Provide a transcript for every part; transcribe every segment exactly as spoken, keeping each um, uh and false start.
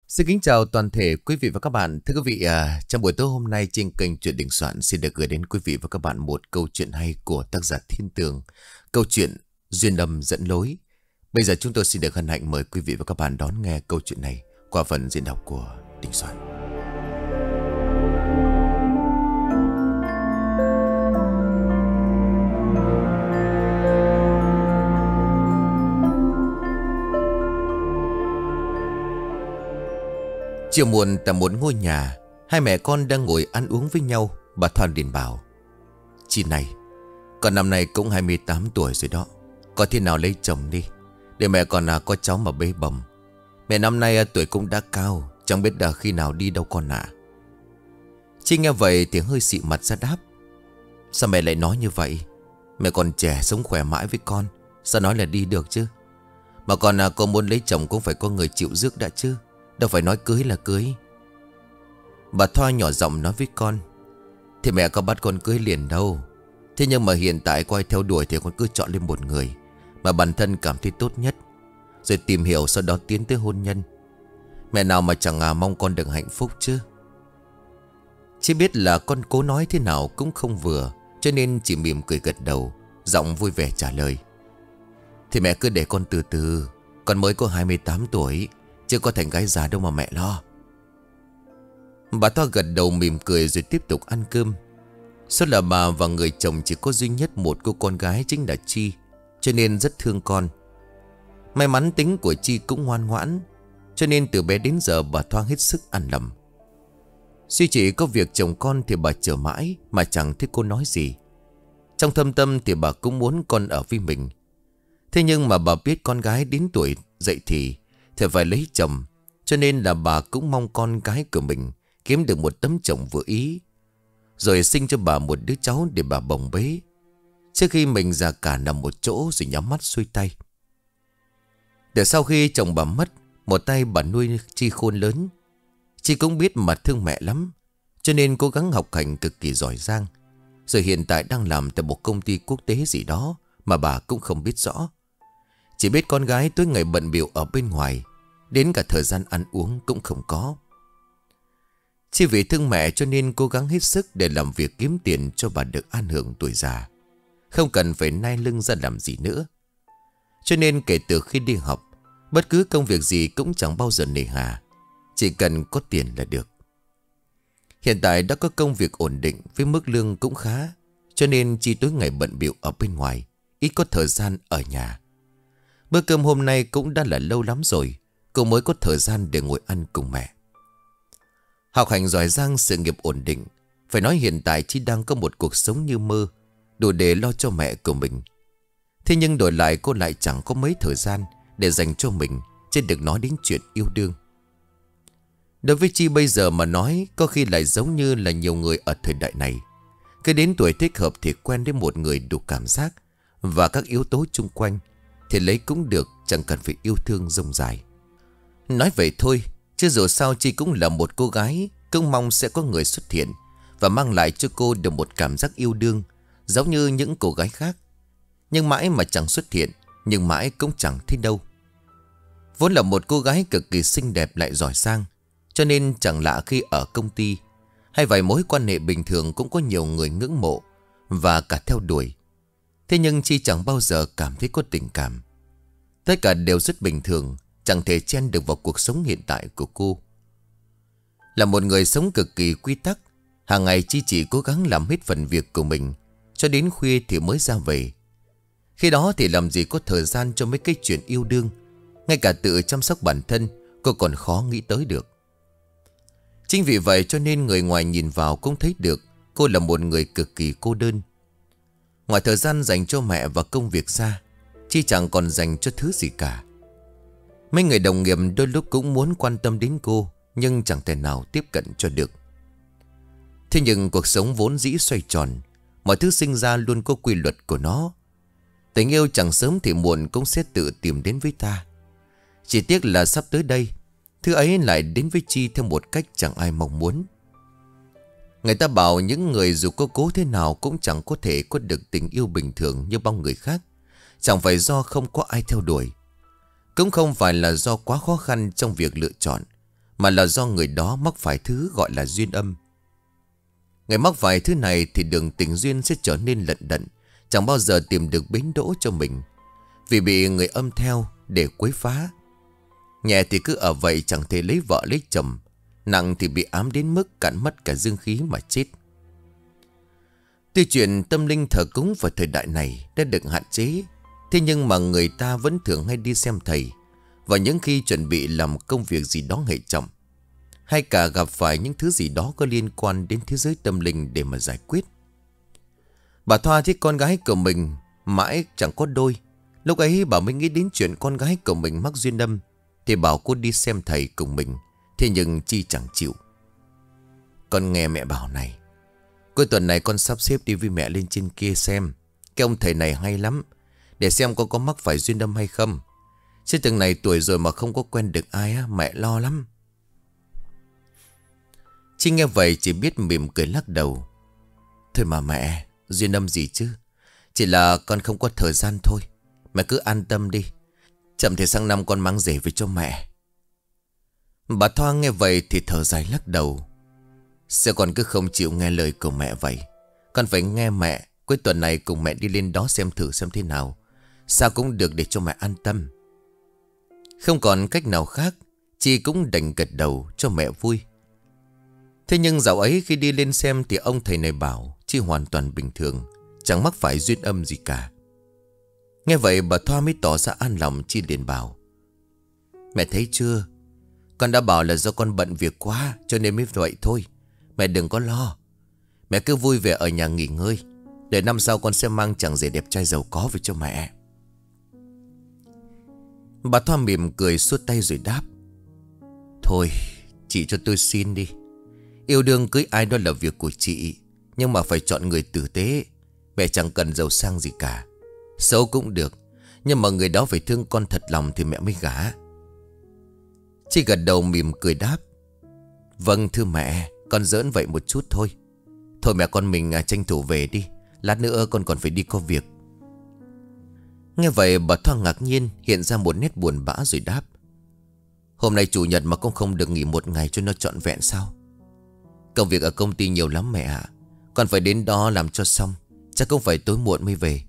Xin kính chào toàn thể quý vị và các bạn. Thưa quý vị, à, trong buổi tối hôm nay trên kênh Chuyện Đình Soạn xin được gửi đến quý vị và các bạn một câu chuyện hay của tác giả Thiên Tường. Câu chuyện Duyên Âm Dẫn Lối. Bây giờ chúng tôi xin được hân hạnh mời quý vị và các bạn đón nghe câu chuyện này qua phần diễn đọc của Đình Soạn. Chiều muộn tại một ngôi nhà, hai mẹ con đang ngồi ăn uống với nhau. Bà Thoan liền bảo: "Chị này, con năm nay cũng hai mươi tám tuổi rồi đó. Có thế nào lấy chồng đi, để mẹ còn à, có cháu mà bế bầm. Mẹ năm nay à, tuổi cũng đã cao, chẳng biết đã khi nào đi đâu con ạ." Chị nghe vậy thì hơi xị mặt ra đáp: "Sao mẹ lại nói như vậy? Mẹ còn trẻ sống khỏe mãi với con, sao nói là đi được chứ? Mà còn à, con muốn lấy chồng cũng phải có người chịu rước đã chứ, đâu phải nói cưới là cưới." Bà Thoa nhỏ giọng nói với con: "Thì mẹ có bắt con cưới liền đâu. Thế nhưng mà hiện tại coi theo đuổi thì con cứ chọn lên một người mà bản thân cảm thấy tốt nhất, rồi tìm hiểu sau đó tiến tới hôn nhân. Mẹ nào mà chẳng à mong con được hạnh phúc chứ." Chỉ biết là con cố nói thế nào cũng không vừa, cho nên chỉ mỉm cười gật đầu, giọng vui vẻ trả lời: "Thì mẹ cứ để con từ từ, con mới có hai mươi tám tuổi, chưa có thành gái già đâu mà mẹ lo." Bà Thoa gật đầu mỉm cười rồi tiếp tục ăn cơm. Số là bà và người chồng chỉ có duy nhất một cô con gái chính là Chi, cho nên rất thương con. May mắn tính của Chi cũng ngoan ngoãn, cho nên từ bé đến giờ bà Thoa hết sức an lòng. Duy chỉ có việc chồng con thì bà chờ mãi mà chẳng thấy cô nói gì. Trong thâm tâm thì bà cũng muốn con ở với mình. Thế nhưng mà bà biết con gái đến tuổi dậy thì thì phải lấy chồng, cho nên là bà cũng mong con gái của mình kiếm được một tấm chồng vừa ý, rồi sinh cho bà một đứa cháu để bà bồng bế, trước khi mình già cả nằm một chỗ rồi nhắm mắt xuôi tay. Để sau khi chồng bà mất, một tay bà nuôi Chi khôn lớn. Chi cũng biết mà thương mẹ lắm, cho nên cố gắng học hành cực kỳ giỏi giang, rồi hiện tại đang làm tại một công ty quốc tế gì đó mà bà cũng không biết rõ. Chỉ biết con gái tối ngày bận bịu ở bên ngoài, đến cả thời gian ăn uống cũng không có. Chỉ vì thương mẹ cho nên cố gắng hết sức để làm việc kiếm tiền cho bà được an hưởng tuổi già, không cần phải nai lưng ra làm gì nữa. Cho nên kể từ khi đi học, bất cứ công việc gì cũng chẳng bao giờ nề hà, chỉ cần có tiền là được. Hiện tại đã có công việc ổn định với mức lương cũng khá, cho nên Chi tối ngày bận bịu ở bên ngoài, ít có thời gian ở nhà. Bữa cơm hôm nay cũng đã là lâu lắm rồi cô mới có thời gian để ngồi ăn cùng mẹ. Học hành giỏi giang, sự nghiệp ổn định, phải nói hiện tại Chi đang có một cuộc sống như mơ, đủ để lo cho mẹ của mình. Thế nhưng đổi lại cô lại chẳng có mấy thời gian để dành cho mình, chứ đừng nói đến chuyện yêu đương. Đối với Chi bây giờ mà nói, có khi lại giống như là nhiều người ở thời đại này. Cứ đến tuổi thích hợp thì quen đến một người đủ cảm giác và các yếu tố chung quanh, thì lấy cũng được, chẳng cần phải yêu thương rông dài. Nói vậy thôi, chứ dù sao Chi cũng là một cô gái, cũng mong sẽ có người xuất hiện và mang lại cho cô được một cảm giác yêu đương giống như những cô gái khác. Nhưng mãi mà chẳng xuất hiện, nhưng mãi cũng chẳng thấy đâu. Vốn là một cô gái cực kỳ xinh đẹp lại giỏi giang, cho nên chẳng lạ khi ở công ty hay vài mối quan hệ bình thường cũng có nhiều người ngưỡng mộ và cả theo đuổi. Thế nhưng Chi chẳng bao giờ cảm thấy có tình cảm. Tất cả đều rất bình thường, chẳng thể chen được vào cuộc sống hiện tại của cô. Là một người sống cực kỳ quy tắc, hàng ngày Chi chỉ cố gắng làm hết phần việc của mình, cho đến khuya thì mới ra về. Khi đó thì làm gì có thời gian cho mấy cái chuyện yêu đương. Ngay cả tự chăm sóc bản thân cô còn khó nghĩ tới được. Chính vì vậy cho nên người ngoài nhìn vào cũng thấy được cô là một người cực kỳ cô đơn. Ngoài thời gian dành cho mẹ và công việc ra, Chi chẳng còn dành cho thứ gì cả. Mấy người đồng nghiệp đôi lúc cũng muốn quan tâm đến cô, nhưng chẳng thể nào tiếp cận cho được. Thế nhưng cuộc sống vốn dĩ xoay tròn, mọi thứ sinh ra luôn có quy luật của nó. Tình yêu chẳng sớm thì muộn cũng sẽ tự tìm đến với ta. Chỉ tiếc là sắp tới đây, thứ ấy lại đến với Chi theo một cách chẳng ai mong muốn. Người ta bảo những người dù có cố thế nào cũng chẳng có thể có được tình yêu bình thường như bao người khác. Chẳng phải do không có ai theo đuổi, cũng không phải là do quá khó khăn trong việc lựa chọn, mà là do người đó mắc phải thứ gọi là duyên âm. Người mắc phải thứ này thì đường tình duyên sẽ trở nên lận đận, chẳng bao giờ tìm được bến đỗ cho mình, vì bị người âm theo để quấy phá. Nhẹ thì cứ ở vậy chẳng thể lấy vợ lấy chồng, nặng thì bị ám đến mức cạn mất cả dương khí mà chết. Tuy chuyện tâm linh thờ cúng vào thời đại này đã được hạn chế, thế nhưng mà người ta vẫn thường hay đi xem thầy và những khi chuẩn bị làm công việc gì đó hệ trọng, hay cả gặp phải những thứ gì đó có liên quan đến thế giới tâm linh để mà giải quyết. Bà Thoa thấy con gái của mình mãi chẳng có đôi. Lúc ấy bà mới nghĩ đến chuyện con gái của mình mắc duyên âm, thì bảo cô đi xem thầy cùng mình. Thế nhưng Chi chẳng chịu. Con nghe mẹ bảo này, cuối tuần này con sắp xếp đi với mẹ lên trên kia xem. Cái ông thầy này hay lắm, để xem con có mắc phải duyên âm hay không. Chứ từng này tuổi rồi mà không có quen được ai á, mẹ lo lắm. Chi nghe vậy chỉ biết mỉm cười lắc đầu. Thôi mà mẹ, duyên âm gì chứ, chỉ là con không có thời gian thôi. Mẹ cứ an tâm đi, chậm thì sang năm con mang rể về cho mẹ. Bà Thoa nghe vậy thì thở dài lắc đầu. Sao con cứ không chịu nghe lời của mẹ vậy? Con phải nghe mẹ. Cuối tuần này cùng mẹ đi lên đó xem thử xem thế nào. Sao cũng được để cho mẹ an tâm. Không còn cách nào khác, Chi cũng đành gật đầu cho mẹ vui. Thế nhưng dạo ấy khi đi lên xem thì ông thầy này bảo Chi hoàn toàn bình thường, chẳng mắc phải duyên âm gì cả. Nghe vậy bà Thoa mới tỏ ra an lòng. Chi liền bảo: Mẹ thấy chưa, con đã bảo là do con bận việc quá cho nên mới vậy thôi. Mẹ đừng có lo. Mẹ cứ vui vẻ ở nhà nghỉ ngơi. Để năm sau con sẽ mang chàng rể đẹp trai giàu có về cho mẹ. Bà Thoa mỉm cười xuốt tay rồi đáp: Thôi chị cho tôi xin đi. Yêu đương cưới ai đó là việc của chị, nhưng mà phải chọn người tử tế. Mẹ chẳng cần giàu sang gì cả, xấu cũng được, nhưng mà người đó phải thương con thật lòng thì mẹ mới gả. Chị gật đầu mỉm cười đáp: Vâng thưa mẹ, con giỡn vậy một chút thôi. Thôi mẹ con mình à, tranh thủ về đi, lát nữa con còn phải đi có việc. Nghe vậy bà Thoa ngạc nhiên, hiện ra một nét buồn bã rồi đáp: Hôm nay chủ nhật mà con không được nghỉ một ngày cho nó trọn vẹn sao? Công việc ở công ty nhiều lắm mẹ ạ. Con phải đến đó làm cho xong, chắc cũng phải tối muộn mới về.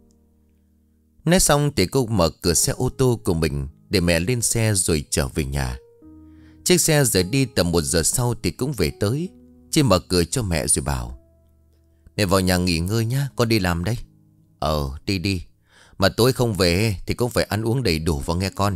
Nói xong thì cô mở cửa xe ô tô của mình để mẹ lên xe rồi trở về nhà. Chiếc xe rời đi tầm một giờ sau thì cũng về tới. Chị mở cửa cho mẹ rồi bảo: Mẹ vào nhà nghỉ ngơi nhá, con đi làm đây. Ờ đi đi, mà tối không về thì cũng phải ăn uống đầy đủ vào nghe con.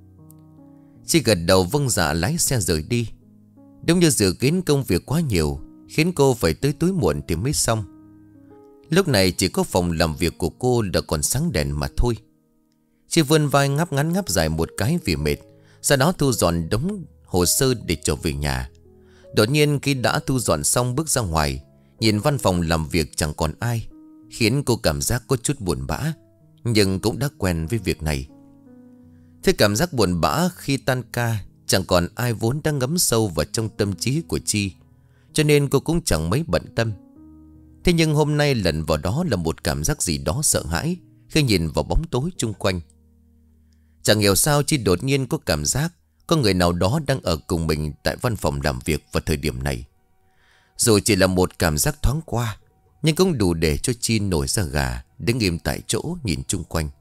Chị gật đầu vâng dạ lái xe rời đi. Đúng như dự kiến công việc quá nhiều, khiến cô phải tới tối muộn thì mới xong. Lúc này chỉ có phòng làm việc của cô đã còn sáng đèn mà thôi. Chị vươn vai ngáp ngắn ngáp dài một cái vì mệt, sau đó thu dọn đống hồ sơ để trở về nhà. Đột nhiên khi đã thu dọn xong bước ra ngoài, nhìn văn phòng làm việc chẳng còn ai, khiến cô cảm giác có chút buồn bã, nhưng cũng đã quen với việc này. Thế cảm giác buồn bã khi tan ca chẳng còn ai vốn đang ngấm sâu vào trong tâm trí của Chi, cho nên cô cũng chẳng mấy bận tâm. Thế nhưng hôm nay lần vào đó là một cảm giác gì đó sợ hãi khi nhìn vào bóng tối chung quanh. Chẳng hiểu sao Chi đột nhiên có cảm giác có người nào đó đang ở cùng mình tại văn phòng làm việc vào thời điểm này. Rồi chỉ là một cảm giác thoáng qua, nhưng cũng đủ để cho Chi nổi da gà, đứng im tại chỗ nhìn chung quanh.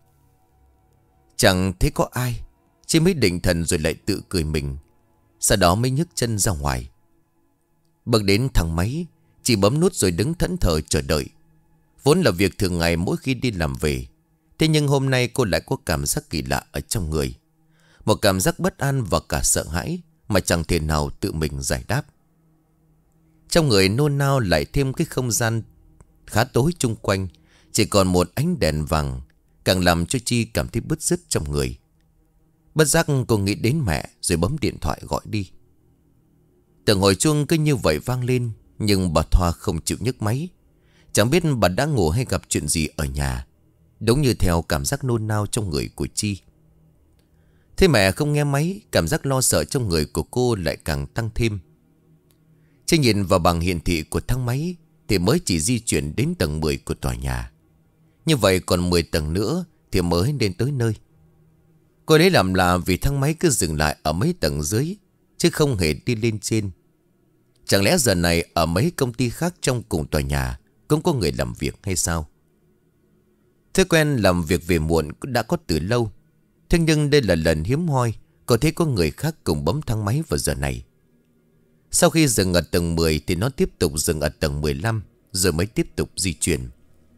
Chẳng thấy có ai, Chi mới định thần rồi lại tự cười mình. Sau đó mới nhấc chân ra ngoài. Bước đến thang máy, chị bấm nút rồi đứng thẫn thờ chờ đợi. Vốn là việc thường ngày mỗi khi đi làm về, thế nhưng hôm nay cô lại có cảm giác kỳ lạ ở trong người. Một cảm giác bất an và cả sợ hãi mà chẳng thể nào tự mình giải đáp. Trong người nôn nao lại thêm cái không gian khá tối chung quanh, chỉ còn một ánh đèn vàng, càng làm cho Chi cảm thấy bứt rứt trong người. Bất giác cô nghĩ đến mẹ rồi bấm điện thoại gọi đi. Từng hồi chuông cứ như vậy vang lên, nhưng bà Thoa không chịu nhấc máy. Chẳng biết bà đã ngủ hay gặp chuyện gì ở nhà, đúng như theo cảm giác nôn nao trong người của Chi. Thế mẹ không nghe máy, cảm giác lo sợ trong người của cô lại càng tăng thêm. Chi nhìn vào bảng hiển thị của thang máy thì mới chỉ di chuyển đến tầng mười của tòa nhà. Như vậy còn mười tầng nữa thì mới đến tới nơi. Cô đấy làm lạ vì thang máy cứ dừng lại ở mấy tầng dưới, chứ không hề đi lên trên. Chẳng lẽ giờ này ở mấy công ty khác trong cùng tòa nhà cũng có người làm việc hay sao? Thói quen làm việc về muộn đã có từ lâu. Thế nhưng đây là lần hiếm hoi có thấy có người khác cùng bấm thang máy vào giờ này. Sau khi dừng ở tầng mười thì nó tiếp tục dừng ở tầng mười lăm, rồi mới tiếp tục di chuyển.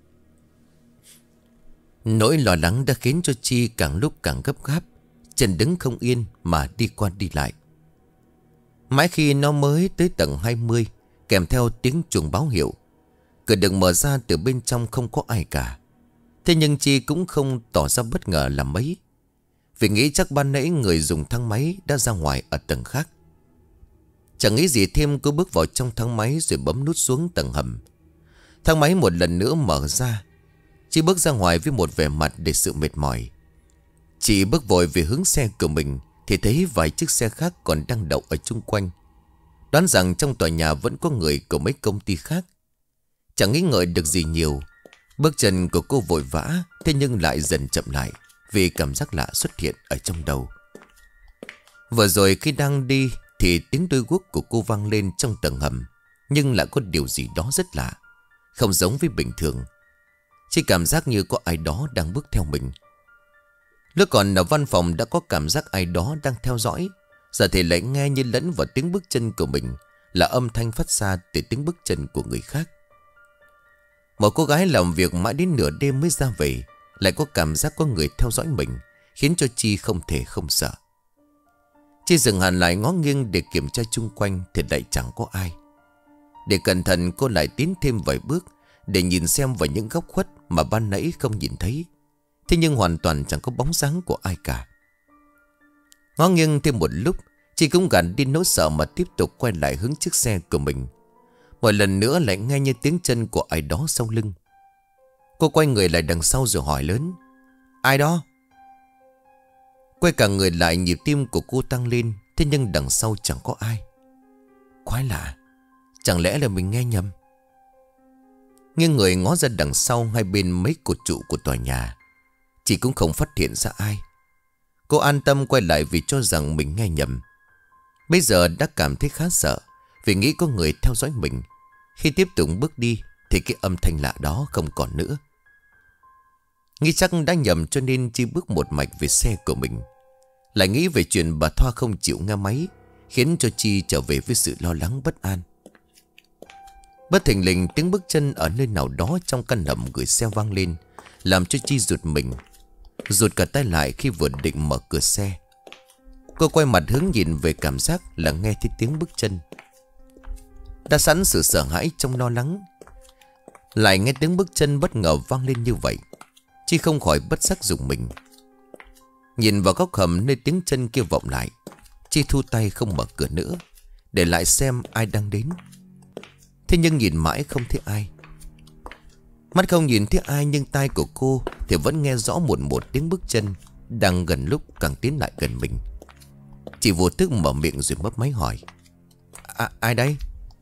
Nỗi lo lắng đã khiến cho Chi càng lúc càng gấp gáp, chân đứng không yên mà đi qua đi lại. Mãi khi nó mới tới tầng hai mươi, kèm theo tiếng chuông báo hiệu, cửa được mở ra, từ bên trong không có ai cả. Thế nhưng Chi cũng không tỏ ra bất ngờ là mấy, vì nghĩ chắc ban nãy người dùng thang máy đã ra ngoài ở tầng khác. Chẳng nghĩ gì thêm, cô bước vào trong thang máy rồi bấm nút xuống tầng hầm. Thang máy một lần nữa mở ra. Chi bước ra ngoài với một vẻ mặt để sự mệt mỏi. Chị bước vội về hướng xe của mình thì thấy vài chiếc xe khác còn đang đậu ở chung quanh. Đoán rằng trong tòa nhà vẫn có người của mấy công ty khác. Chẳng nghĩ ngợi được gì nhiều, bước chân của cô vội vã, thế nhưng lại dần chậm lại vì cảm giác lạ xuất hiện ở trong đầu. Vừa rồi khi đang đi thì tiếng đôi guốc của cô vang lên trong tầng hầm, nhưng lại có điều gì đó rất lạ, không giống với bình thường. Chỉ cảm giác như có ai đó đang bước theo mình. Lúc còn ở văn phòng đã có cảm giác ai đó đang theo dõi, giờ thì lại nghe như lẫn vào tiếng bước chân của mình là âm thanh phát ra từ tiếng bước chân của người khác. Một cô gái làm việc mãi đến nửa đêm mới ra về, lại có cảm giác có người theo dõi mình, khiến cho Chi không thể không sợ. Chi dừng hẳn lại, ngó nghiêng để kiểm tra chung quanh thì lại chẳng có ai. Để cẩn thận, cô lại tiến thêm vài bước để nhìn xem vào những góc khuất mà ban nãy không nhìn thấy. Thế nhưng hoàn toàn chẳng có bóng dáng của ai cả. Ngó nghiêng thêm một lúc, Chi cũng gạt đi nỗi sợ mà tiếp tục quay lại hướng chiếc xe của mình. Một lần nữa lại nghe như tiếng chân của ai đó sau lưng. Cô quay người lại đằng sau rồi hỏi lớn: "Ai đó?" Quay cả người lại, nhịp tim của cô tăng lên. Thế nhưng đằng sau chẳng có ai. Quái lạ, chẳng lẽ là mình nghe nhầm? Nghiêng người ngó ra đằng sau hai bên mấy cột trụ của tòa nhà, chị cũng không phát hiện ra ai. Cô an tâm quay lại vì cho rằng mình nghe nhầm. Bây giờ đã cảm thấy khá sợ vì nghĩ có người theo dõi mình. Khi tiếp tục bước đi thì cái âm thanh lạ đó không còn nữa. Nghĩ chắc đã nhầm cho nên Chi bước một mạch về xe của mình. Lại nghĩ về chuyện bà Thoa không chịu nghe máy, khiến cho Chi trở về với sự lo lắng bất an. Bất thình lình tiếng bước chân ở nơi nào đó trong căn hầm gửi xe vang lên, làm cho Chi rụt mình, rụt cả tay lại khi vừa định mở cửa xe. Cô quay mặt hướng nhìn về, cảm giác là nghe thấy tiếng bước chân. Đã sẵn sự sợ hãi trong lo lắng, lại nghe tiếng bước chân bất ngờ vang lên như vậy, Chi không khỏi bất giác rùng mình. Nhìn vào góc hầm nơi tiếng chân kia vọng lại, Chi thu tay không mở cửa nữa, để lại xem ai đang đến. Thế nhưng nhìn mãi không thấy ai. Mắt không nhìn thấy ai, nhưng tai của cô thì vẫn nghe rõ một một tiếng bước chân đang gần lúc càng tiến lại gần mình. Chị vô thức mở miệng rồi mấp máy hỏi: à, ai đây?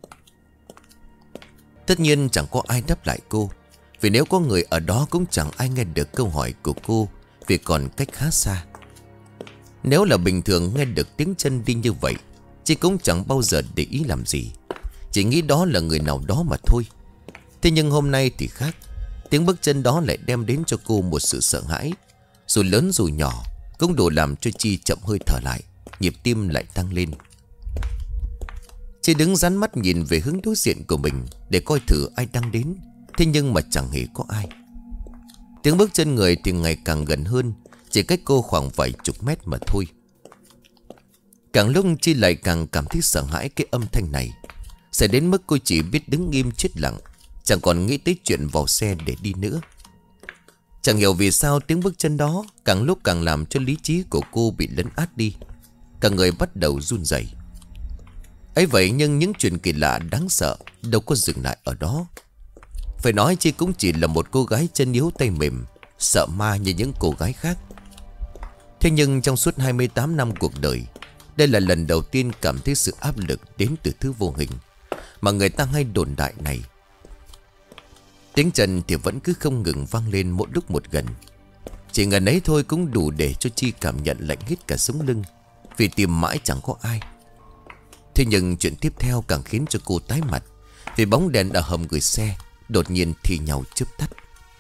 Tất nhiên chẳng có ai đáp lại cô, vì nếu có người ở đó cũng chẳng ai nghe được câu hỏi của cô, vì còn cách khá xa. Nếu là bình thường nghe được tiếng chân đi như vậy, chị cũng chẳng bao giờ để ý làm gì, chỉ nghĩ đó là người nào đó mà thôi. Thế nhưng hôm nay thì khác. Tiếng bước chân đó lại đem đến cho cô một sự sợ hãi, dù lớn dù nhỏ, cũng đủ làm cho Chi chậm hơi thở lại, nhịp tim lại tăng lên. Chi đứng dán mắt nhìn về hướng đối diện của mình để coi thử ai đang đến. Thế nhưng mà chẳng hề có ai. Tiếng bước chân người thì ngày càng gần hơn, chỉ cách cô khoảng vài chục mét mà thôi. Càng lúc Chi lại càng cảm thấy sợ hãi cái âm thanh này, sẽ đến mức cô chỉ biết đứng im chết lặng, chẳng còn nghĩ tới chuyện vào xe để đi nữa. Chẳng hiểu vì sao tiếng bước chân đó càng lúc càng làm cho lý trí của cô bị lấn át đi. Cả người bắt đầu run rẩy. Ấy vậy nhưng những chuyện kỳ lạ đáng sợ đâu có dừng lại ở đó. Phải nói Chi cũng chỉ là một cô gái chân yếu tay mềm, sợ ma như những cô gái khác. Thế nhưng trong suốt hai mươi tám năm cuộc đời, đây là lần đầu tiên cảm thấy sự áp lực đến từ thứ vô hình mà người ta hay đồn đại này. Tiếng chân thì vẫn cứ không ngừng vang lên mỗi lúc một gần. Chỉ ngần ấy thôi cũng đủ để cho Chi cảm nhận lạnh hết cả sống lưng, vì tìm mãi chẳng có ai. Thế nhưng chuyện tiếp theo càng khiến cho cô tái mặt. Vì bóng đèn ở hầm gửi xe đột nhiên thì nhau chớp tắt.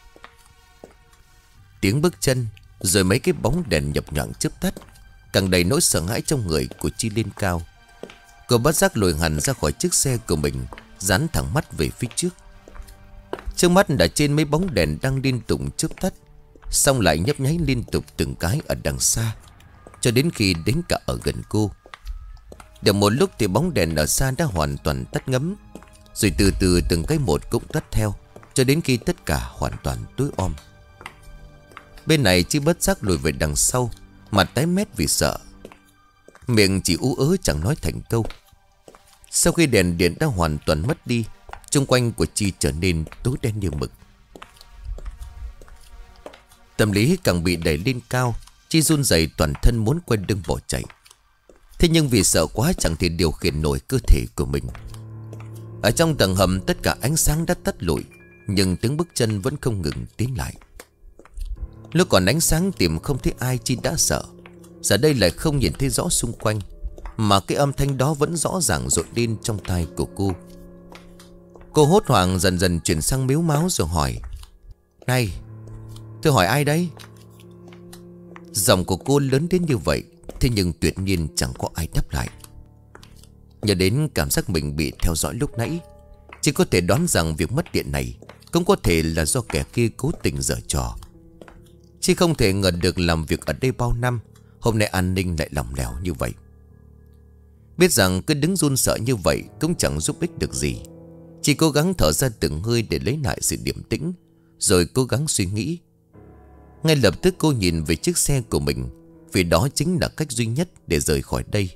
Tiếng bước chân, rồi mấy cái bóng đèn nhập nhoạng chớp tắt, càng đầy nỗi sợ hãi trong người của Chi lên cao. Cô bất giác lùi hẳn ra khỏi chiếc xe của mình, dán thẳng mắt về phía trước. Trước mắt đã trên mấy bóng đèn đang liên tục chớp tắt, xong lại nhấp nháy liên tục từng cái ở đằng xa, cho đến khi đến cả ở gần cô. Được một lúc thì bóng đèn ở xa đã hoàn toàn tắt ngấm, rồi từ từ từng cái một cũng tắt theo, cho đến khi tất cả hoàn toàn tối om. Bên này Chi bất giác lùi về đằng sau, mặt tái mét vì sợ, miệng chỉ ú ớ chẳng nói thành câu. Sau khi đèn điện đã hoàn toàn mất đi, xung quanh của Chi trở nên tối đen như mực. Tâm lý càng bị đẩy lên cao, Chi run rẩy toàn thân muốn quay lưng bỏ chạy. Thế nhưng vì sợ quá chẳng thể điều khiển nổi cơ thể của mình. Ở trong tầng hầm tất cả ánh sáng đã tắt lụi, nhưng tiếng bước chân vẫn không ngừng tiến lại. Lúc còn ánh sáng tìm không thấy ai, Chi đã sợ. Giờ đây lại không nhìn thấy rõ xung quanh, mà cái âm thanh đó vẫn rõ ràng dội lên trong tai của cô. Cô hốt hoảng dần dần chuyển sang mếu máo rồi hỏi: "Này, tôi hỏi ai đấy?" Giọng của cô lớn đến như vậy, thế nhưng tuyệt nhiên chẳng có ai đáp lại. Nhớ đến cảm giác mình bị theo dõi lúc nãy, chỉ có thể đoán rằng việc mất điện này cũng có thể là do kẻ kia cố tình giở trò. Chị không thể ngờ được làm việc ở đây bao năm, hôm nay an ninh lại lỏng lẻo như vậy. Biết rằng cứ đứng run sợ như vậy cũng chẳng giúp ích được gì, chị cố gắng thở ra từng hơi để lấy lại sự điềm tĩnh, rồi cố gắng suy nghĩ. Ngay lập tức cô nhìn về chiếc xe của mình, vì đó chính là cách duy nhất để rời khỏi đây.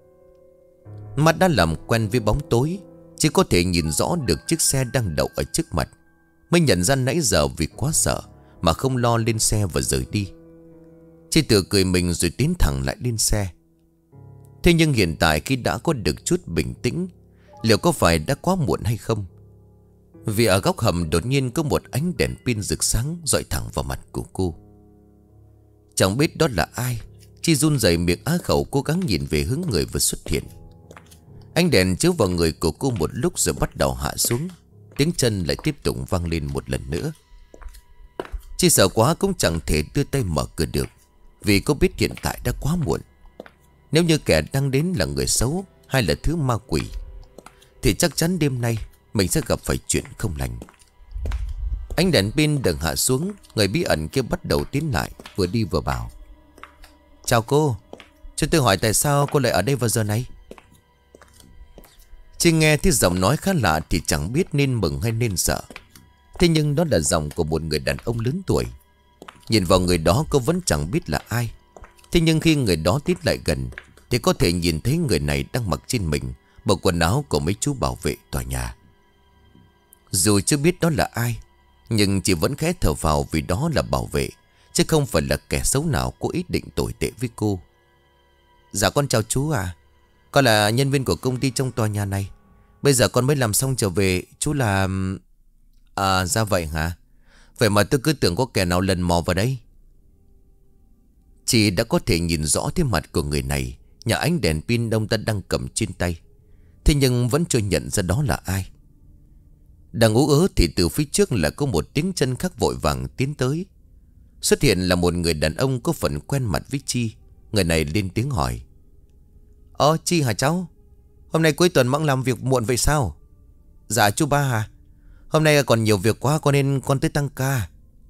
Mắt đã làm quen với bóng tối, chỉ có thể nhìn rõ được chiếc xe đang đậu ở trước mặt. Mới nhận ra nãy giờ vì quá sợ mà không lo lên xe và rời đi. Chị tự cười mình rồi tiến thẳng lại lên xe. Thế nhưng hiện tại khi đã có được chút bình tĩnh, liệu có phải đã quá muộn hay không? Vì ở góc hầm đột nhiên có một ánh đèn pin rực sáng dọi thẳng vào mặt của cô. Chẳng biết đó là ai, Chi run rẩy miệng á khẩu cố gắng nhìn về hướng người vừa xuất hiện. Ánh đèn chiếu vào người của cô một lúc rồi bắt đầu hạ xuống. Tiếng chân lại tiếp tục vang lên một lần nữa. Chi sợ quá cũng chẳng thể đưa tay mở cửa được, vì cô biết hiện tại đã quá muộn. Nếu như kẻ đang đến là người xấu hay là thứ ma quỷ, thì chắc chắn đêm nay mình sẽ gặp phải chuyện không lành. Ánh đèn pin đừng hạ xuống, người bí ẩn kia bắt đầu tiến lại, vừa đi vừa bảo: "Chào cô, cho tôi hỏi tại sao cô lại ở đây vào giờ này?" Chi nghe thấy giọng nói khá lạ thì chẳng biết nên mừng hay nên sợ. Thế nhưng đó là giọng của một người đàn ông lớn tuổi. Nhìn vào người đó cô vẫn chẳng biết là ai. Thế nhưng khi người đó tiến lại gần thì có thể nhìn thấy người này đang mặc trên mình bộ quần áo của mấy chú bảo vệ tòa nhà. Dù chưa biết đó là ai, nhưng chị vẫn khẽ thở vào vì đó là bảo vệ, chứ không phải là kẻ xấu nào có ý định tồi tệ với cô. "Dạ con chào chú à, con là nhân viên của công ty trong tòa nhà này. Bây giờ con mới làm xong trở về. Chú là..." "À ra vậy hả? Vậy mà tôi cứ tưởng có kẻ nào lần mò vào đây." Chị đã có thể nhìn rõ cái mặt của người này nhờ ánh đèn pin ông ta đang cầm trên tay. Thế nhưng vẫn chưa nhận ra đó là ai. Đang ú ớ thì từ phía trước là có một tiếng chân khác vội vàng tiến tới. Xuất hiện là một người đàn ông có phần quen mặt với Chi. Người này lên tiếng hỏi: "Ơ Chi hả cháu? Hôm nay cuối tuần mẵng làm việc muộn vậy sao?" "Dạ chú Ba hả? Hôm nay còn nhiều việc quá con nên con tới tăng ca."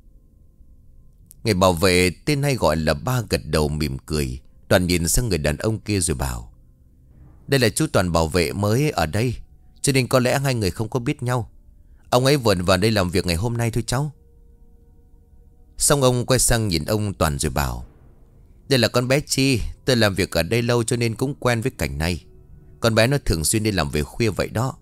Người bảo vệ tên hay gọi là Ba gật đầu mỉm cười, Toàn nhìn sang người đàn ông kia rồi bảo: "Đây là chú Toàn bảo vệ mới ở đây, cho nên có lẽ hai người không có biết nhau. Ông ấy vừa vào đây làm việc ngày hôm nay thôi cháu." Xong ông quay sang nhìn ông Toàn rồi bảo: "Đây là con bé Chi, tôi làm việc ở đây lâu cho nên cũng quen với cảnh này. Con bé nó thường xuyên đi làm về khuya vậy đó."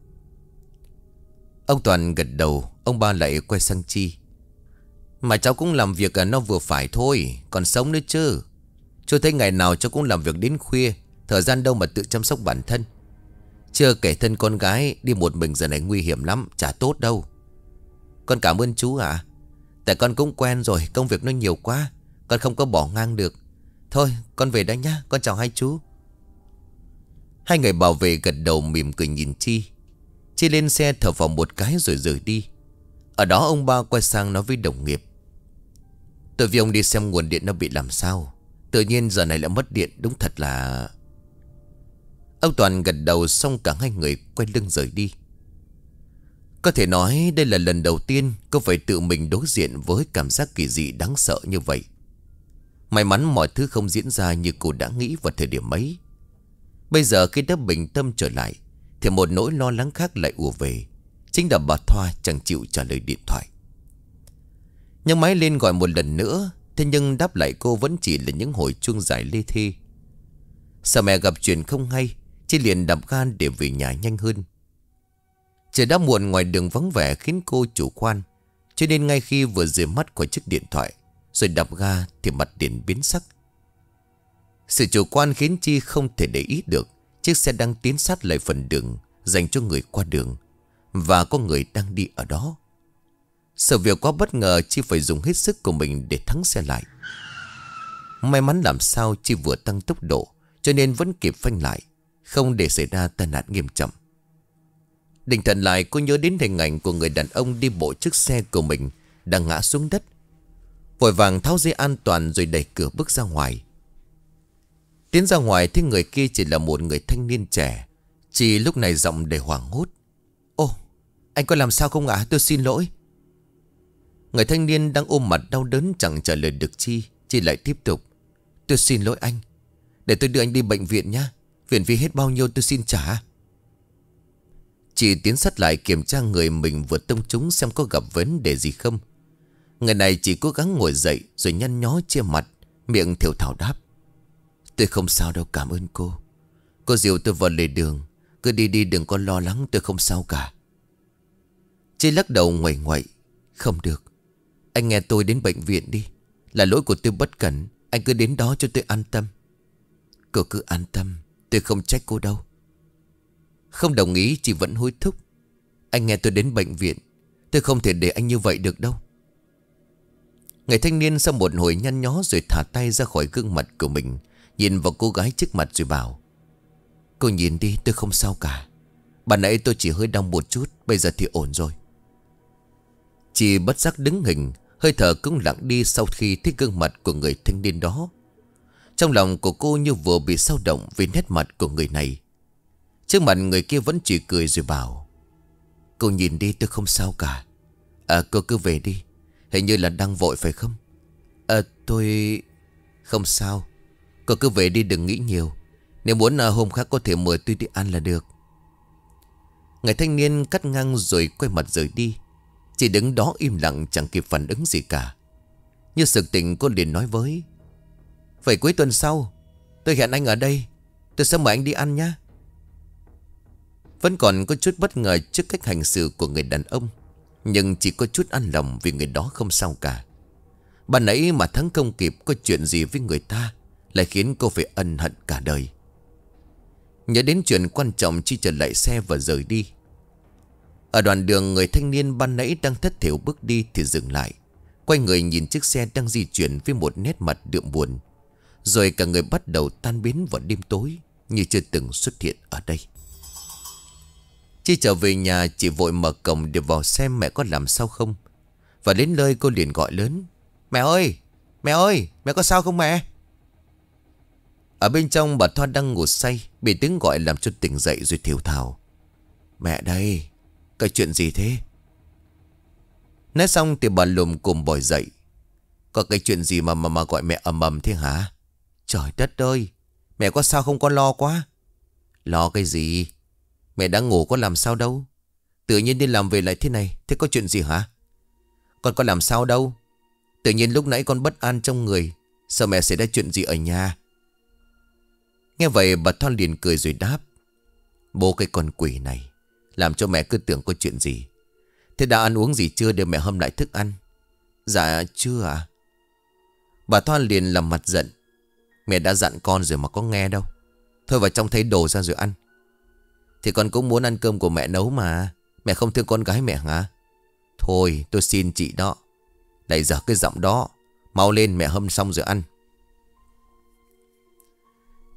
Ông Toàn gật đầu. Ông Ba lại quay sang Chi: "Mà cháu cũng làm việc nó vừa phải thôi, còn sống nữa chứ. Chú thấy ngày nào cháu cũng làm việc đến khuya, thời gian đâu mà tự chăm sóc bản thân. Chưa kể thân con gái đi một mình giờ này nguy hiểm lắm, chả tốt đâu." "Con cảm ơn chú ạ. À? Tại con cũng quen rồi, công việc nó nhiều quá, con không có bỏ ngang được. Thôi con về đây nhá, con chào hai chú." Hai người bảo vệ gật đầu mỉm cười nhìn Chi. Chi lên xe thở vào một cái rồi rời đi. Ở đó ông ba quay sang nói với đồng nghiệp: tôi với ông đi xem nguồn điện nó bị làm sao. Tự nhiên giờ này lại mất điện, đúng thật là... Ông Toàn gật đầu xong cả hai người quay lưng rời đi. Có thể nói đây là lần đầu tiên cô phải tự mình đối diện với cảm giác kỳ dị đáng sợ như vậy. May mắn mọi thứ không diễn ra như cô đã nghĩ vào thời điểm ấy. Bây giờ khi đã bình tâm trở lại thì một nỗi lo lắng khác lại ùa về. Chính là bà Thoa chẳng chịu trả lời điện thoại. Nhưng máy lên gọi một lần nữa, thế nhưng đáp lại cô vẫn chỉ là những hồi chuông dài lê thê. Sợ mẹ gặp chuyện không hay, Chi liền đạp ga để về nhà nhanh hơn. Trời đã muộn, ngoài đường vắng vẻ khiến cô chủ quan, cho nên ngay khi vừa rời mắt khỏi chiếc điện thoại rồi đạp ga thì mặt điện biến sắc. Sự chủ quan khiến Chi không thể để ý được chiếc xe đang tiến sát lại phần đường dành cho người qua đường, và có người đang đi ở đó. Sợ việc quá bất ngờ, Chi phải dùng hết sức của mình để thắng xe lại. May mắn làm sao Chi vừa tăng tốc độ cho nên vẫn kịp phanh lại, không để xảy ra tai nạn nghiêm trọng. Định thần lại, cô nhớ đến hình ảnh của người đàn ông đi bộ chiếc xe của mình đang ngã xuống đất. Vội vàng tháo dây an toàn rồi đẩy cửa bước ra ngoài. Tiến ra ngoài thấy người kia chỉ là một người thanh niên trẻ. Chi lúc này giọng đầy hoảng hốt: Ô, anh có làm sao không ạ? Tôi xin lỗi. Người thanh niên đang ôm mặt đau đớn chẳng trả lời được Chi. Chi lại tiếp tục: Tôi xin lỗi anh, để tôi đưa anh đi bệnh viện nhé. Viện phí hết bao nhiêu tôi xin trả. Chị tiến sát lại kiểm tra người mình vừa tông trúng xem có gặp vấn đề gì không. Người này chỉ cố gắng ngồi dậy rồi nhăn nhó che mặt, miệng thều thào đáp: Tôi không sao đâu, cảm ơn cô. Cô dìu tôi vào lề đường, cứ đi đi đừng có lo lắng, tôi không sao cả. Chị lắc đầu nguậy nguậy: Không được, anh nghe tôi đến bệnh viện đi. Là lỗi của tôi bất cẩn, anh cứ đến đó cho tôi an tâm. Cô cứ an tâm, tôi không trách cô đâu. Không đồng ý, chị vẫn hối thúc: Anh nghe tôi đến bệnh viện, tôi không thể để anh như vậy được đâu. Người thanh niên sau một hồi nhăn nhó rồi thả tay ra khỏi gương mặt của mình, nhìn vào cô gái trước mặt rồi bảo: Cô nhìn đi, tôi không sao cả. Ban nãy tôi chỉ hơi đau một chút, bây giờ thì ổn rồi. Chị bất giác đứng hình, hơi thở cũng lặng đi sau khi thấy gương mặt của người thanh niên đó. Trong lòng của cô như vừa bị xao động vì nét mặt của người này. Trước mặt người kia vẫn chỉ cười rồi bảo: Cô nhìn đi, tôi không sao cả. À, cô cứ về đi. Hình như là đang vội phải không? À, tôi... Không sao. Cô cứ về đi, đừng nghĩ nhiều. Nếu muốn à, hôm khác có thể mời tôi đi ăn là được. Người thanh niên cắt ngang rồi quay mặt rời đi. Chỉ đứng đó im lặng chẳng kịp phản ứng gì cả. Như sực tỉnh, cô liền nói với: Vậy cuối tuần sau tôi hẹn anh ở đây, tôi sẽ mời anh đi ăn nhé. Vẫn còn có chút bất ngờ trước cách hành xử của người đàn ông, nhưng chỉ có chút an lòng vì người đó không sao cả. Bạn nãy mà thắng không kịp có chuyện gì với người ta lại khiến cô phải ân hận cả đời. Nhớ đến chuyện quan trọng, Chi trở lại xe và rời đi. Ở đoạn đường, người thanh niên ban nãy đang thất thểu bước đi thì dừng lại, quay người nhìn chiếc xe đang di chuyển với một nét mặt đượm buồn. Rồi cả người bắt đầu tan biến vào đêm tối, như chưa từng xuất hiện ở đây. Chi trở về nhà, chị vội mở cổng để vào xem mẹ có làm sao không. Và đến nơi cô liền gọi lớn: Mẹ ơi, mẹ ơi, mẹ có sao không mẹ? Ở bên trong, bà Thoa đang ngủ say, bị tiếng gọi làm cho tỉnh dậy rồi thều thào: Mẹ đây, cái chuyện gì thế? Nói xong thì bà lùm cùm bò dậy: Có cái chuyện gì mà mà, mà gọi mẹ ầm ầm thế hả? Trời đất ơi, mẹ có sao không, con lo quá. Lo cái gì? Mẹ đang ngủ có làm sao đâu. Tự nhiên đi làm về lại thế này, thế có chuyện gì hả? Con có làm sao đâu. Tự nhiên lúc nãy con bất an trong người, sợ mẹ xảy ra chuyện gì ở nhà. Nghe vậy bà Thoa liền cười rồi đáp: Bố cái con quỷ này làm cho mẹ cứ tưởng có chuyện gì. Thế đã ăn uống gì chưa để mẹ hâm lại thức ăn? Dạ chưa à. Bà Thoa liền làm mặt giận: Mẹ đã dặn con rồi mà có nghe đâu. Thôi vào trong thay đồ ra rồi ăn. Thì con cũng muốn ăn cơm của mẹ nấu mà. Mẹ không thương con gái mẹ hả? Thôi tôi xin chị đó. Lại giờ cái giọng đó. Mau lên, mẹ hâm xong rồi ăn.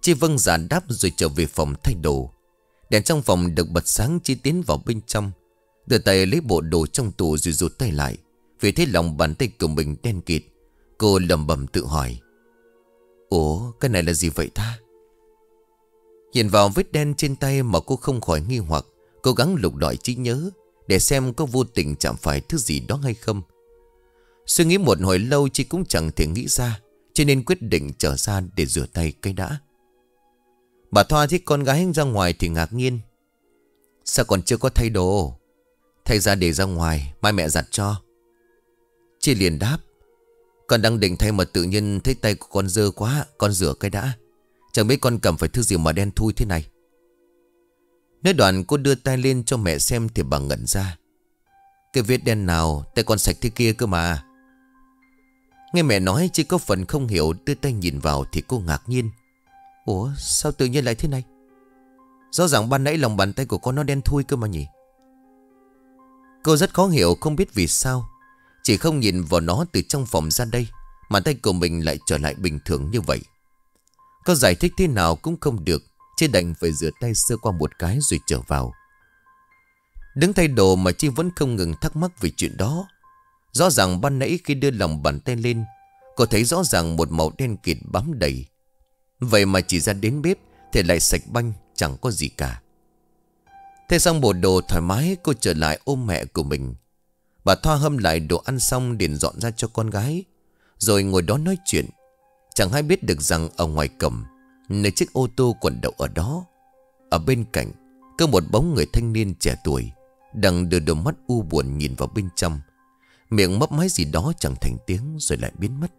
Chi vâng dạ đáp rồi trở về phòng thay đồ. Đèn trong phòng được bật sáng. Chi tiến vào bên trong, đưa tay lấy bộ đồ trong tủ rồi rụt tay lại. Vì thấy lòng bàn tay của mình đen kịt. Cô lẩm bẩm tự hỏi: ủa, cái này là gì vậy ta? Nhìn vào vết đen trên tay mà cô không khỏi nghi hoặc, cố gắng lục lọi trí nhớ để xem có vô tình chạm phải thứ gì đó hay không. Suy nghĩ một hồi lâu Chi cũng chẳng thể nghĩ ra, cho nên quyết định trở ra để rửa tay cái đã. Bà Thoa thấy con gái ra ngoài thì ngạc nhiên: sao còn chưa có thay đồ? Thay ra để ra ngoài, mai mẹ giặt cho. Chi liền đáp: con đang định thay mà tự nhiên thấy tay của con dơ quá, con rửa cái đã. Chẳng biết con cầm phải thứ gì mà đen thui thế này. Nói đoạn cô đưa tay lên cho mẹ xem thì bà ngẩn ra: cái vết đen nào, tay con sạch thế kia cơ mà. Nghe mẹ nói Chi có phần không hiểu, đưa tay nhìn vào thì cô ngạc nhiên: ủa, sao tự nhiên lại thế này? Rõ ràng ban nãy lòng bàn tay của con nó đen thui cơ mà nhỉ. Cô rất khó hiểu, không biết vì sao chỉ không nhìn vào nó từ trong phòng ra đây mà tay của mình lại trở lại bình thường như vậy. Cô giải thích thế nào cũng không được, chỉ đành phải rửa tay sơ qua một cái rồi trở vào. Đứng thay đồ mà Chi vẫn không ngừng thắc mắc về chuyện đó. Rõ ràng ban nãy khi đưa lòng bàn tay lên, cô thấy rõ ràng một màu đen kịt bám đầy. Vậy mà chỉ ra đến bếp thì lại sạch banh, chẳng có gì cả. Thay xong bộ đồ thoải mái, cô trở lại ôm mẹ của mình. Bà Thoa hâm lại đồ ăn xong liền dọn ra cho con gái, rồi ngồi đó nói chuyện. Chẳng hay biết được rằng ở ngoài cổng, nơi chiếc ô tô còn đậu ở đó, ở bên cạnh có một bóng người thanh niên trẻ tuổi đang đưa đôi mắt u buồn nhìn vào bên trong, miệng mấp máy gì đó chẳng thành tiếng rồi lại biến mất.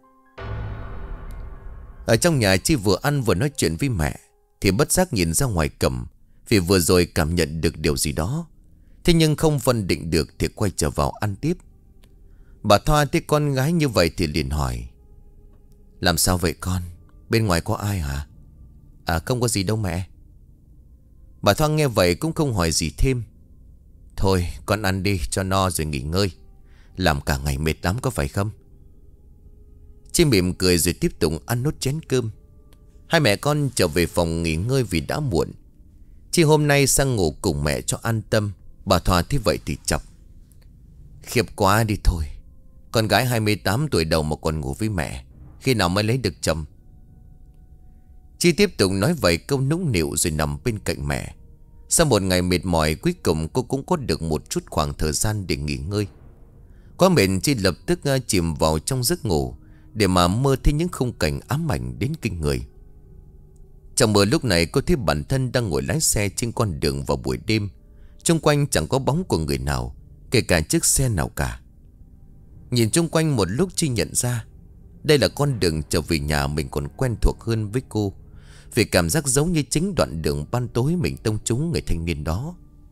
Ở trong nhà Chi vừa ăn vừa nói chuyện với mẹ thì bất giác nhìn ra ngoài cổng, vì vừa rồi cảm nhận được điều gì đó. Thế nhưng không phân định được thì quay trở vào ăn tiếp. Bà Thoa thấy con gái như vậy thì liền hỏi: làm sao vậy con? Bên ngoài có ai hả? À không có gì đâu mẹ. Bà Thoa nghe vậy cũng không hỏi gì thêm. Thôi con ăn đi cho no rồi nghỉ ngơi, làm cả ngày mệt lắm có phải không? Chi mỉm cười rồi tiếp tục ăn nốt chén cơm. Hai mẹ con trở về phòng nghỉ ngơi vì đã muộn. Chi hôm nay sang ngủ cùng mẹ cho an tâm. Bà Thoa thấy vậy thì chọc: khiếp quá đi thôi. Con gái hai mươi tám tuổi đầu mà còn ngủ với mẹ, khi nào mới lấy được chồng? Chi tiếp tục nói vậy câu nũng nịu rồi nằm bên cạnh mẹ. Sau một ngày mệt mỏi, cuối cùng cô cũng có được một chút khoảng thời gian để nghỉ ngơi. Quá mệt, Chi lập tức chìm vào trong giấc ngủ, để mà mơ thấy những khung cảnh ám ảnh đến kinh người. Trong mơ lúc này cô thấy bản thân đang ngồi lái xe trên con đường vào buổi đêm. Xung quanh chẳng có bóng của người nào, kể cả chiếc xe nào cả. Nhìn xung quanh một lúc Chi nhận ra đây là con đường trở về nhà mình còn quen thuộc hơn với cô, vì cảm giác giống như chính đoạn đường ban tối mình tông trúng người thanh niên đó.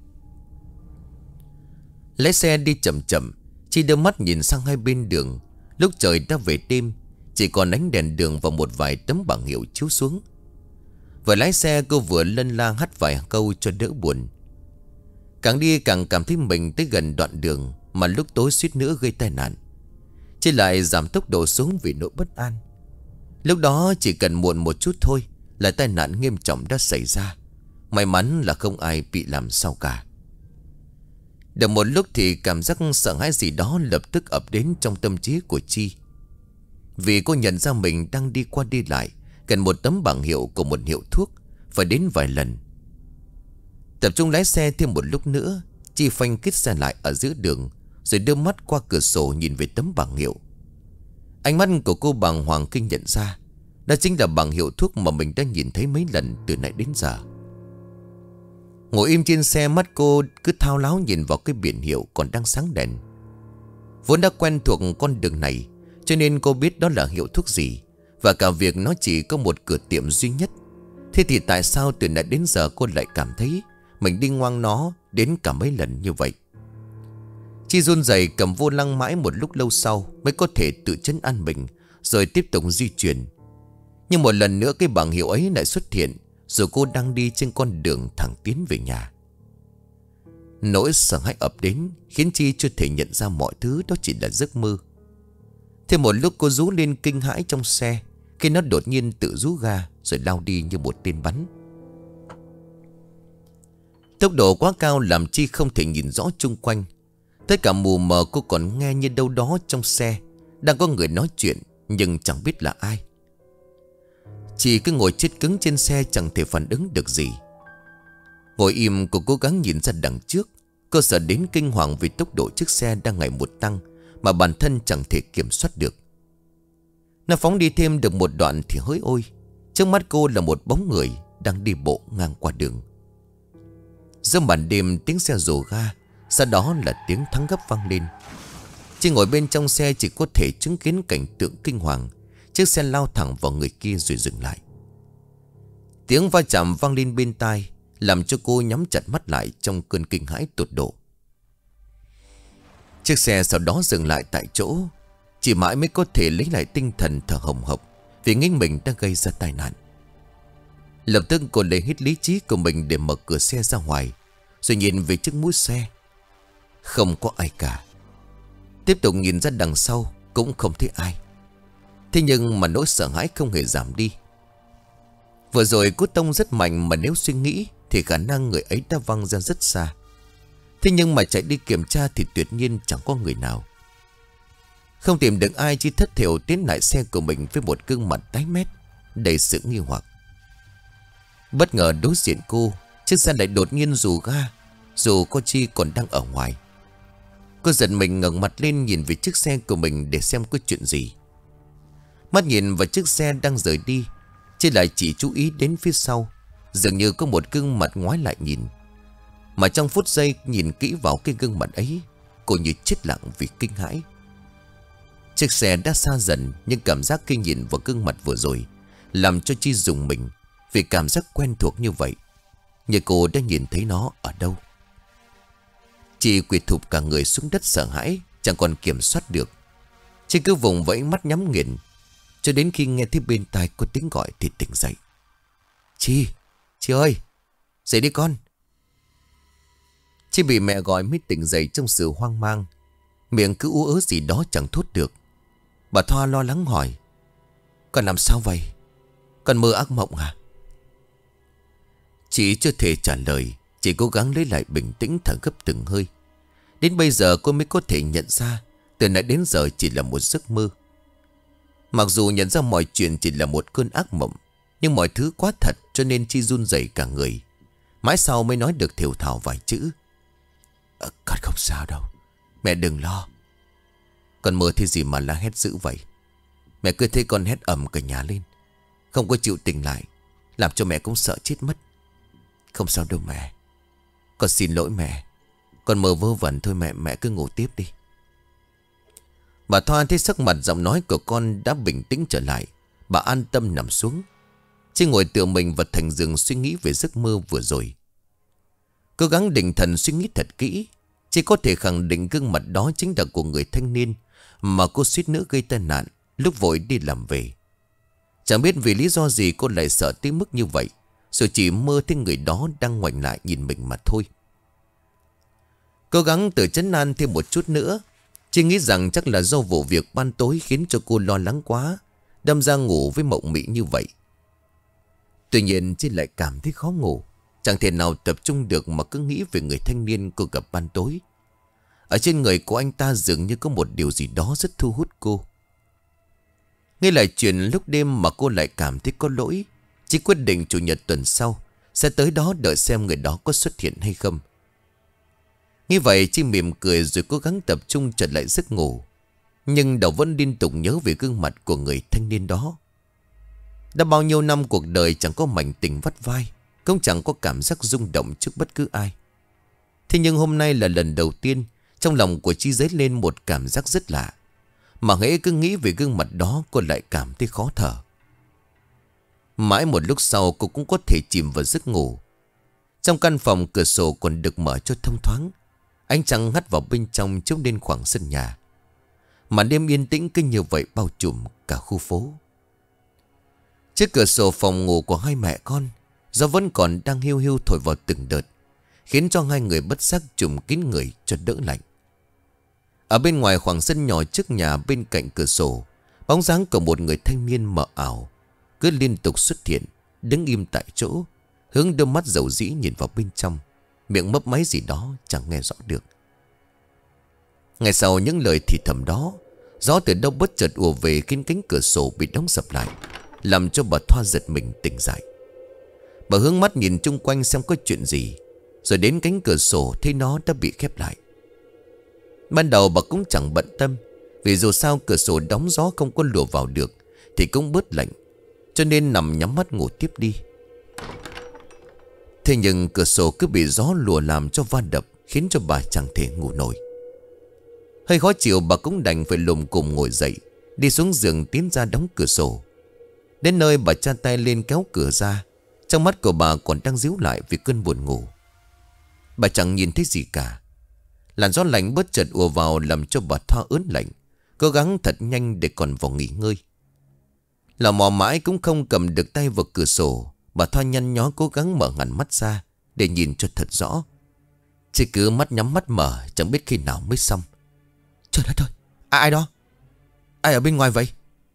Lái xe đi chậm chậm, Chi đưa mắt nhìn sang hai bên đường. Lúc trời đã về đêm, chỉ còn ánh đèn đường và một vài tấm bảng hiệu chiếu xuống. Vừa lái xe cô vừa lân la hắt vài câu cho đỡ buồn. Càng đi càng cảm thấy mình tới gần đoạn đường mà lúc tối suýt nữa gây tai nạn. Chi lại giảm tốc độ xuống vì nỗi bất an. Lúc đó chỉ cần muộn một chút thôi là tai nạn nghiêm trọng đã xảy ra. May mắn là không ai bị làm sao cả. Được một lúc thì cảm giác sợ hãi gì đó lập tức ập đến trong tâm trí của Chi. Vì cô nhận ra mình đang đi qua đi lại gần một tấm bảng hiệu của một hiệu thuốc, phải đến vài lần. Tập trung lái xe thêm một lúc nữa, Chi phanh kít xe lại ở giữa đường, rồi đưa mắt qua cửa sổ nhìn về tấm bảng hiệu. Ánh mắt của cô bàng hoàng khi nhận ra đó chính là bảng hiệu thuốc mà mình đã nhìn thấy mấy lần từ nãy đến giờ. Ngồi im trên xe, mắt cô cứ thao láo nhìn vào cái biển hiệu còn đang sáng đèn. Vốn đã quen thuộc con đường này, cho nên cô biết đó là hiệu thuốc gì, và cả việc nó chỉ có một cửa tiệm duy nhất. Thế thì tại sao từ nãy đến giờ cô lại cảm thấy mình đi ngoang nó đến cả mấy lần như vậy? Chi run rẩy cầm vô lăng mãi một lúc lâu sau mới có thể tự trấn an mình, rồi tiếp tục di chuyển. Nhưng một lần nữa cái bảng hiệu ấy lại xuất hiện, rồi cô đang đi trên con đường thẳng tiến về nhà. Nỗi sợ hãi ập đến khiến Chi chưa thể nhận ra mọi thứ đó chỉ là giấc mơ. Thêm một lúc cô rú lên kinh hãi trong xe khi nó đột nhiên tự rú ga rồi lao đi như một tên bắn. Tốc độ quá cao làm Chi không thể nhìn rõ chung quanh. Tất cả mù mờ cô còn nghe như đâu đó trong xe đang có người nói chuyện, nhưng chẳng biết là ai. Chị cứ ngồi chết cứng trên xe, chẳng thể phản ứng được gì. Ngồi im, cô cố gắng nhìn ra đằng trước. Cô sợ đến kinh hoàng vì tốc độ chiếc xe đang ngày một tăng mà bản thân chẳng thể kiểm soát được. Nó phóng đi thêm được một đoạn thì hỡi ôi, trước mắt cô là một bóng người đang đi bộ ngang qua đường. Giữa màn đêm, tiếng xe rồ ga, sau đó là tiếng thắng gấp vang lên. Chỉ ngồi bên trong xe chỉ có thể chứng kiến cảnh tượng kinh hoàng. Chiếc xe lao thẳng vào người kia rồi dừng lại. Tiếng va chạm vang lên bên tai, làm cho cô nhắm chặt mắt lại trong cơn kinh hãi tột độ. Chiếc xe sau đó dừng lại tại chỗ. Chỉ mãi mới có thể lấy lại tinh thần thở hồng hộc vì nghĩ mình đã gây ra tai nạn. Lập tức cô lấy hết lý trí của mình để mở cửa xe ra ngoài, rồi nhìn về chiếc mũi xe. Không có ai cả. Tiếp tục nhìn ra đằng sau cũng không thấy ai. Thế nhưng mà nỗi sợ hãi không hề giảm đi. Vừa rồi cú tông rất mạnh, mà nếu suy nghĩ thì khả năng người ấy đã văng ra rất xa. Thế nhưng mà chạy đi kiểm tra thì tuyệt nhiên chẳng có người nào. Không tìm được ai, Chi thất thểu tiến lại xe của mình với một gương mặt tái mét, đầy sự nghi hoặc. Bất ngờ đối diện cô, chiếc xe lại đột nhiên rù ga, dù cô Chi còn đang ở ngoài. Cô giật mình ngẩng mặt lên nhìn về chiếc xe của mình để xem có chuyện gì. Mắt nhìn vào chiếc xe đang rời đi, Chi lại chỉ chú ý đến phía sau, dường như có một gương mặt ngoái lại nhìn. Mà trong phút giây nhìn kỹ vào cái gương mặt ấy, cô như chết lặng vì kinh hãi. Chiếc xe đã xa dần, nhưng cảm giác khi nhìn vào gương mặt vừa rồi làm cho Chi rùng mình, vì cảm giác quen thuộc như vậy, như cô đã nhìn thấy nó ở đâu. Chi quỳ thụp cả người xuống đất sợ hãi, chẳng còn kiểm soát được. Chi cứ vùng vẫy mắt nhắm nghiền, cho đến khi nghe thấy bên tai có tiếng gọi thì tỉnh dậy. Chi, Chi ơi, dậy đi con. Chi bị mẹ gọi mới tỉnh dậy trong sự hoang mang, miệng cứ ú ớ gì đó chẳng thốt được. Bà Thoa lo lắng hỏi: Con làm sao vậy? Con mơ ác mộng à? Chị chưa thể trả lời, chỉ cố gắng lấy lại bình tĩnh thở gấp từng hơi. Đến bây giờ cô mới có thể nhận ra từ nãy đến giờ chỉ là một giấc mơ. Mặc dù nhận ra mọi chuyện chỉ là một cơn ác mộng, nhưng mọi thứ quá thật cho nên Chi run rẩy cả người. Mãi sau mới nói được thều thào vài chữ: à, Con không sao đâu, mẹ đừng lo. Con mơ thấy gì mà la hét dữ vậy? Mẹ cứ thấy con hét ầm cả nhà lên, không có chịu tỉnh lại, làm cho mẹ cũng sợ chết mất. Không sao đâu mẹ, con xin lỗi mẹ. Con mơ vơ vẩn thôi mẹ, mẹ cứ ngủ tiếp đi. Bà Thoa thấy sắc mặt giọng nói của con đã bình tĩnh trở lại, bà an tâm nằm xuống. Chi ngồi tựa mình vào thành giường suy nghĩ về giấc mơ vừa rồi. Cố gắng định thần suy nghĩ thật kỹ, Chi có thể khẳng định gương mặt đó chính là của người thanh niên mà cô suýt nữa gây tai nạn lúc vội đi làm về. Chẳng biết vì lý do gì cô lại sợ tới mức như vậy, rồi chỉ mơ thấy người đó đang ngoảnh lại nhìn mình mà thôi. Cố gắng tự trấn an thêm một chút nữa, Chi nghĩ rằng chắc là do vụ việc ban tối khiến cho cô lo lắng quá, đâm ra ngủ với mộng mị như vậy. Tuy nhiên Chi lại cảm thấy khó ngủ, chẳng thể nào tập trung được mà cứ nghĩ về người thanh niên cô gặp ban tối. Ở trên người của anh ta dường như có một điều gì đó rất thu hút cô. Nghe lại chuyện lúc đêm mà cô lại cảm thấy có lỗi, Chi quyết định chủ nhật tuần sau sẽ tới đó đợi xem người đó có xuất hiện hay không. Như vậy Chi mỉm cười rồi cố gắng tập trung trở lại giấc ngủ, nhưng đầu vẫn liên tục nhớ về gương mặt của người thanh niên đó. Đã bao nhiêu năm cuộc đời chẳng có mảnh tình vắt vai, cũng chẳng có cảm giác rung động trước bất cứ ai. Thế nhưng hôm nay là lần đầu tiên trong lòng của Chi dấy lên một cảm giác rất lạ, mà hễ cứ nghĩ về gương mặt đó cô lại cảm thấy khó thở. Mãi một lúc sau cô cũng có thể chìm vào giấc ngủ. Trong căn phòng cửa sổ còn được mở cho thông thoáng, ánh trăng hắt vào bên trong chiếu lên khoảng sân nhà. Mà đêm yên tĩnh cứ như vậy bao trùm cả khu phố. Trước cửa sổ phòng ngủ của hai mẹ con, gió vẫn còn đang hiu hiu thổi vào từng đợt, khiến cho hai người bất giác trùm kín người cho đỡ lạnh. Ở bên ngoài khoảng sân nhỏ trước nhà bên cạnh cửa sổ, Bóng dáng của một người thanh niên mờ ảo cứ liên tục xuất hiện, đứng im tại chỗ, hướng đôi mắt dầu dĩ nhìn vào bên trong, miệng mấp máy gì đó chẳng nghe rõ được. Ngay sau những lời thì thầm đó, gió từ đâu bất chợt ùa về khiến cánh cửa sổ bị đóng sập lại, làm cho bà Thoa giật mình tỉnh dậy. Bà hướng mắt nhìn chung quanh xem có chuyện gì, rồi đến cánh cửa sổ thấy nó đã bị khép lại. Ban đầu bà cũng chẳng bận tâm, vì dù sao cửa sổ đóng gió không có lùa vào được thì cũng bớt lạnh, cho nên nằm nhắm mắt ngủ tiếp đi. Thế nhưng cửa sổ cứ bị gió lùa làm cho va đập, khiến cho bà chẳng thể ngủ nổi. Hơi khó chịu, bà cũng đành phải lùm cùm ngồi dậy, đi xuống giường tiến ra đóng cửa sổ. Đến nơi bà tra tay lên kéo cửa ra, trong mắt của bà còn đang díu lại vì cơn buồn ngủ. Bà chẳng nhìn thấy gì cả. Làn gió lạnh bất chợt ùa vào làm cho bà Thoa ớn lạnh, cố gắng thật nhanh để còn vào nghỉ ngơi. Lò mò mãi cũng không cầm được tay vào cửa sổ, bà Thoa nhăn nhó cố gắng mở hẳn mắt ra để nhìn cho thật rõ. Chỉ cứ mắt nhắm mắt mở, chẳng biết khi nào mới xong. Trời đất ơi, à, ai đó? Ai ở bên ngoài vậy?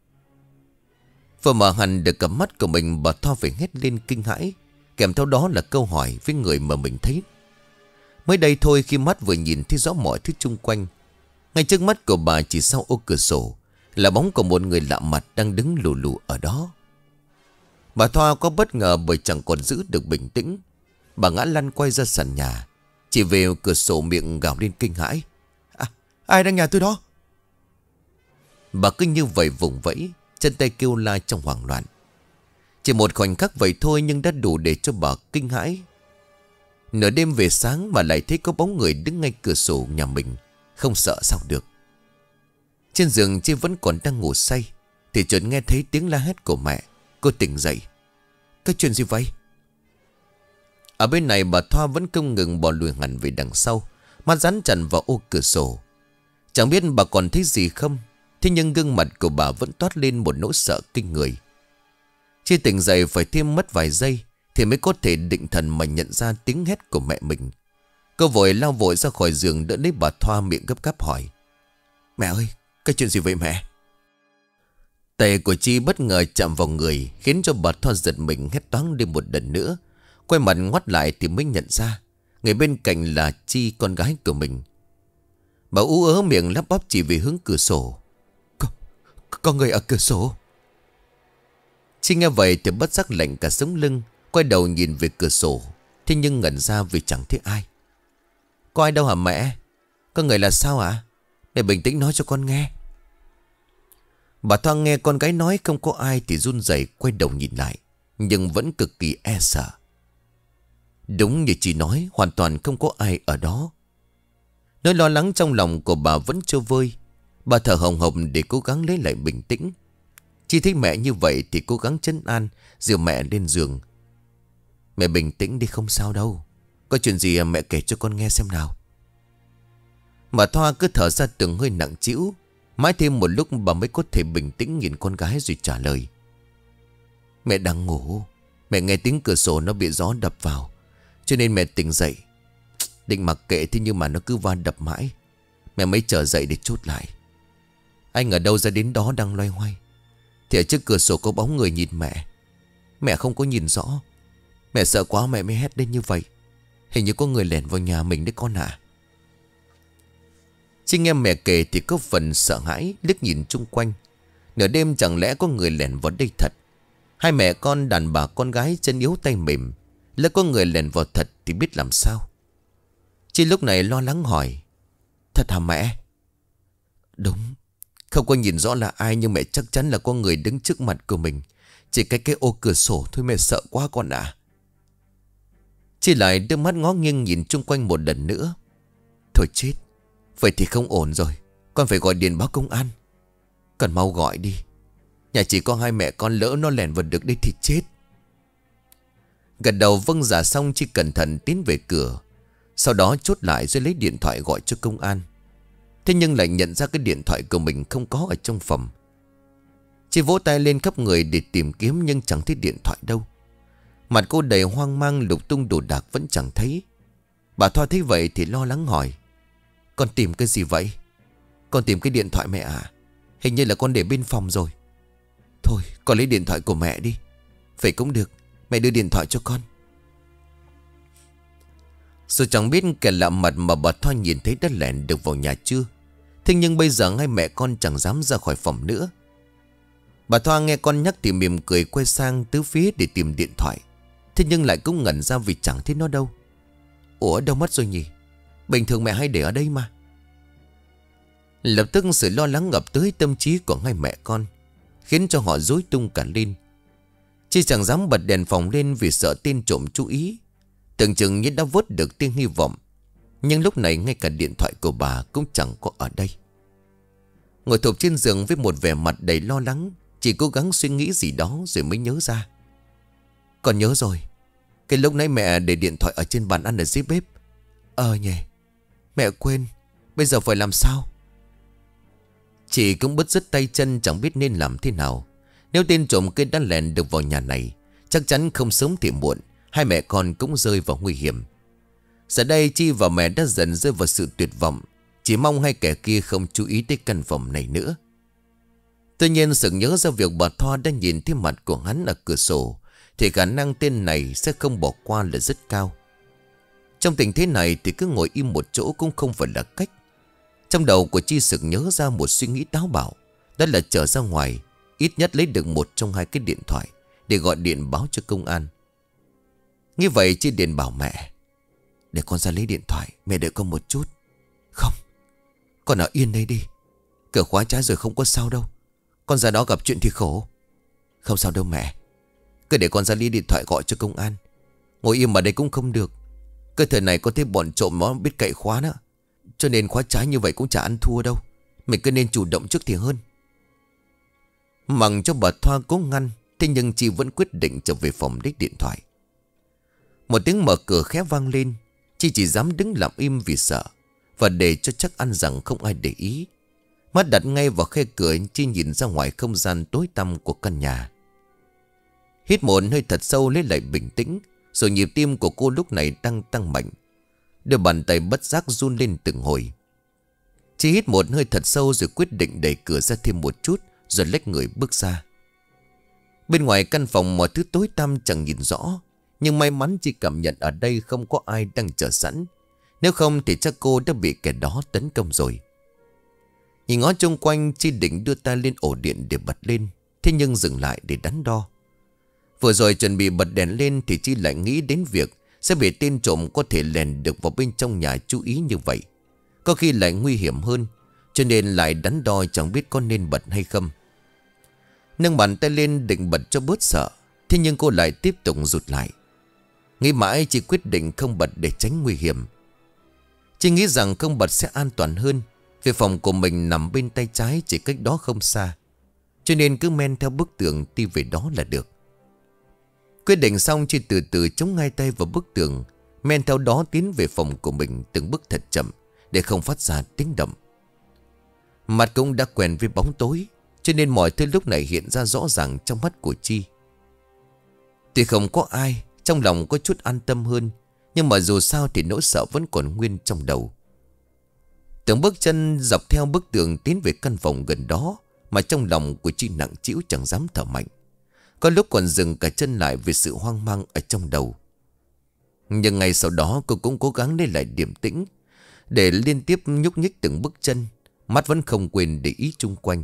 Vừa mở hẳn được cặp mắt của mình, bà Thoa phải hét lên kinh hãi, kèm theo đó là câu hỏi với người mà mình thấy. Mới đây thôi, khi mắt vừa nhìn thấy rõ mọi thứ chung quanh, ngay trước mắt của bà chỉ sau ô cửa sổ là bóng của một người lạ mặt đang đứng lù lù ở đó. Bà Thoa có bất ngờ bởi chẳng còn giữ được bình tĩnh. Bà ngã lăn quay ra sàn nhà, chỉ về cửa sổ miệng gào lên kinh hãi. À, ai đang nhà tôi đó? Bà cứ như vậy vùng vẫy, chân tay kêu la trong hoảng loạn. Chỉ một khoảnh khắc vậy thôi nhưng đã đủ để cho bà kinh hãi. Nửa đêm về sáng mà lại thấy có bóng người đứng ngay cửa sổ nhà mình, không sợ sao được. Trên giường chị vẫn còn đang ngủ say thì chợt nghe thấy tiếng la hét của mẹ. Cô tỉnh dậy. Cái chuyện gì vậy? Ở bên này bà Thoa vẫn không ngừng bò lùi hẳn về đằng sau, mắt dán chặt vào ô cửa sổ. Chẳng biết bà còn thấy gì không, thế nhưng gương mặt của bà vẫn toát lên một nỗi sợ kinh người. Chị tỉnh dậy phải thêm mất vài giây thì mới có thể định thần mà nhận ra tiếng hét của mẹ mình. Cô vội lao vội ra khỏi giường đỡ lấy bà Thoa, miệng gấp gáp hỏi. Mẹ ơi, cái chuyện gì vậy mẹ? Tay của Chi bất ngờ chạm vào người, khiến cho bà Thoa giật mình hét toáng lên một lần nữa. Quay mặt ngoắt lại thì mới nhận ra người bên cạnh là Chi, con gái của mình. Bà ú ớ miệng lắp bắp chỉ về hướng cửa sổ. Có, có người ở cửa sổ. Chi nghe vậy thì bất giác lạnh cả sống lưng, quay đầu nhìn về cửa sổ. Thế nhưng ngẩn ra vì chẳng thấy ai. Có ai đâu hả mẹ? Có người là sao ạ? Để bình tĩnh nói cho con nghe. Bà Thoa nghe con gái nói không có ai thì run rẩy quay đầu nhìn lại, nhưng vẫn cực kỳ e sợ. Đúng như chị nói, hoàn toàn không có ai ở đó. Nỗi lo lắng trong lòng của bà vẫn chưa vơi. Bà thở hồng hộc để cố gắng lấy lại bình tĩnh. Chị thấy mẹ như vậy thì cố gắng trấn an, dìu mẹ lên giường. Mẹ bình tĩnh đi, không sao đâu. Có chuyện gì mẹ kể cho con nghe xem nào. Bà Thoa cứ thở ra từng hơi nặng trĩu. Mãi thêm một lúc bà mới có thể bình tĩnh nhìn con gái rồi trả lời. Mẹ đang ngủ. Mẹ nghe tiếng cửa sổ nó bị gió đập vào, cho nên mẹ tỉnh dậy. Định mặc kệ thế nhưng mà nó cứ va đập mãi. Mẹ mới trở dậy để chốt lại. Anh ở đâu ra đến đó đang loay hoay. Thì ở trước cửa sổ có bóng người nhìn mẹ. Mẹ không có nhìn rõ. Mẹ sợ quá mẹ mới hét lên như vậy. Hình như có người lẻn vào nhà mình đấy con ạ. Chị nghe mẹ kể thì có phần sợ hãi, liếc nhìn chung quanh. Nửa đêm chẳng lẽ có người lẻn vào đây thật? Hai mẹ con đàn bà con gái chân yếu tay mềm, lỡ có người lẻn vào thật thì biết làm sao. Chị lúc này lo lắng hỏi. Thật hả mẹ? Đúng. Không có nhìn rõ là ai nhưng mẹ chắc chắn là có người đứng trước mặt của mình. Chỉ cái cái ô cửa sổ thôi, mẹ sợ quá con ạ. À. Chị lại đưa mắt ngó nghiêng nhìn chung quanh một lần nữa. Thôi chết. Vậy thì không ổn rồi. Con phải gọi điện báo công an. Cần mau gọi đi. Nhà chỉ có hai mẹ con, lỡ nó lẻn vào được đây thì chết. Gật đầu vâng dạ xong, chị cẩn thận tiến về cửa. Sau đó chốt lại rồi lấy điện thoại gọi cho công an. Thế nhưng lại nhận ra cái điện thoại của mình không có ở trong phòng. Chị vỗ tay lên khắp người để tìm kiếm nhưng chẳng thấy điện thoại đâu. Mặt cô đầy hoang mang, lục tung đồ đạc vẫn chẳng thấy. Bà Thoa thấy vậy thì lo lắng hỏi. Con tìm cái gì vậy? Con tìm cái điện thoại mẹ à? Hình như là con để bên phòng rồi. Thôi con lấy điện thoại của mẹ đi. Vậy cũng được, mẹ đưa điện thoại cho con. Rồi chẳng biết kẻ lạ mặt mà bà Thoa nhìn thấy đã lẻn được vào nhà chưa. Thế nhưng bây giờ hai mẹ con chẳng dám ra khỏi phòng nữa. Bà Thoa nghe con nhắc thì mỉm cười quay sang tứ phía để tìm điện thoại. Thế nhưng lại cũng ngẩn ra vì chẳng thấy nó đâu. Ủa đâu mất rồi nhỉ? Bình thường mẹ hay để ở đây mà. Lập tức sự lo lắng ngập tới tâm trí của hai mẹ con, khiến cho họ rối tung cả lên. Chi chẳng dám bật đèn phòng lên vì sợ tên trộm chú ý. Tưởng chừng như đã vớt được tia hy vọng. Nhưng lúc này ngay cả điện thoại của bà cũng chẳng có ở đây. Ngồi thụp trên giường với một vẻ mặt đầy lo lắng, chỉ cố gắng suy nghĩ gì đó rồi mới nhớ ra. Con nhớ rồi. Cái lúc nãy mẹ để điện thoại ở trên bàn ăn ở dưới bếp. Ờ nhỉ, mẹ quên. Bây giờ phải làm sao? Chị cũng bứt rứt tay chân chẳng biết nên làm thế nào. Nếu tên trộm kia đã lèn được vào nhà này, chắc chắn không sớm thì muộn hai mẹ con cũng rơi vào nguy hiểm. Giờ đây Chi và mẹ đã dần rơi vào sự tuyệt vọng, chỉ mong hai kẻ kia không chú ý tới căn phòng này nữa. Tuy nhiên sực nhớ ra việc bà Thoa đã nhìn thấy mặt của hắn ở cửa sổ, thì khả năng tên này sẽ không bỏ qua là rất cao. Trong tình thế này thì cứ ngồi im một chỗ cũng không phải là cách. Trong đầu của Chi sực nhớ ra một suy nghĩ táo bạo, đó là trở ra ngoài, ít nhất lấy được một trong hai cái điện thoại để gọi điện báo cho công an. Như vậy Chi điện bảo mẹ: để con ra lấy điện thoại, mẹ đợi con một chút. Không, con ở yên đây đi. Cửa khóa trái rồi không có sao đâu. Con ra đó gặp chuyện thì khổ. Không sao đâu mẹ. Cứ để con ra lấy điện thoại gọi cho công an. Ngồi im ở đây cũng không được. Cơ thể này có thấy bọn trộm nó biết cậy khóa đó, cho nên khóa trái như vậy cũng chả ăn thua đâu. Mình cứ nên chủ động trước thì hơn. Mặc cho bà Thoa cố ngăn, thế nhưng chị vẫn quyết định trở về phòng lấy điện thoại. Một tiếng mở cửa khẽ vang lên. Chị chỉ dám đứng lặng im vì sợ, và để cho chắc ăn rằng không ai để ý, mắt đặt ngay vào khe cửa, Chi nhìn ra ngoài không gian tối tăm của căn nhà. Hít một hơi thật sâu lấy lại bình tĩnh, rồi nhịp tim của cô lúc này đang tăng mạnh. Đôi bàn tay bất giác run lên từng hồi. Chi hít một hơi thật sâu rồi quyết định đẩy cửa ra thêm một chút, rồi lách người bước ra. Bên ngoài căn phòng mọi thứ tối tăm chẳng nhìn rõ, nhưng may mắn Chi cảm nhận ở đây không có ai đang chờ sẵn. Nếu không thì chắc cô đã bị kẻ đó tấn công rồi. Nhìn ngó chung quanh, Chi định đưa tay lên ổ điện để bật lên, thế nhưng dừng lại để đắn đo. Vừa rồi chuẩn bị bật đèn lên thì Chi lại nghĩ đến việc sẽ bị tên trộm có thể lèn được vào bên trong nhà chú ý như vậy. Có khi lại nguy hiểm hơn, cho nên lại đắn đo chẳng biết có nên bật hay không. Nâng bàn tay lên định bật cho bớt sợ, thế nhưng cô lại tiếp tục rụt lại. Nghĩ mãi Chi quyết định không bật để tránh nguy hiểm. Chi nghĩ rằng không bật sẽ an toàn hơn, vì phòng của mình nằm bên tay trái chỉ cách đó không xa, cho nên cứ men theo bức tường đi về đó là được. Quyết định xong, Chi từ từ chống hai tay vào bức tường, men theo đó tiến về phòng của mình từng bước thật chậm để không phát ra tiếng động. Mặt cũng đã quen với bóng tối, cho nên mọi thứ lúc này hiện ra rõ ràng trong mắt của Chi. Tuy không có ai, trong lòng có chút an tâm hơn, nhưng mà dù sao thì nỗi sợ vẫn còn nguyên trong đầu. Từng bước chân dọc theo bức tường tiến về căn phòng gần đó, mà trong lòng của Chi nặng trĩu chẳng dám thở mạnh. Có lúc còn dừng cả chân lại vì sự hoang mang ở trong đầu. Nhưng ngay sau đó cô cũng cố gắng lấy lại điềm tĩnh, để liên tiếp nhúc nhích từng bước chân, mắt vẫn không quên để ý chung quanh.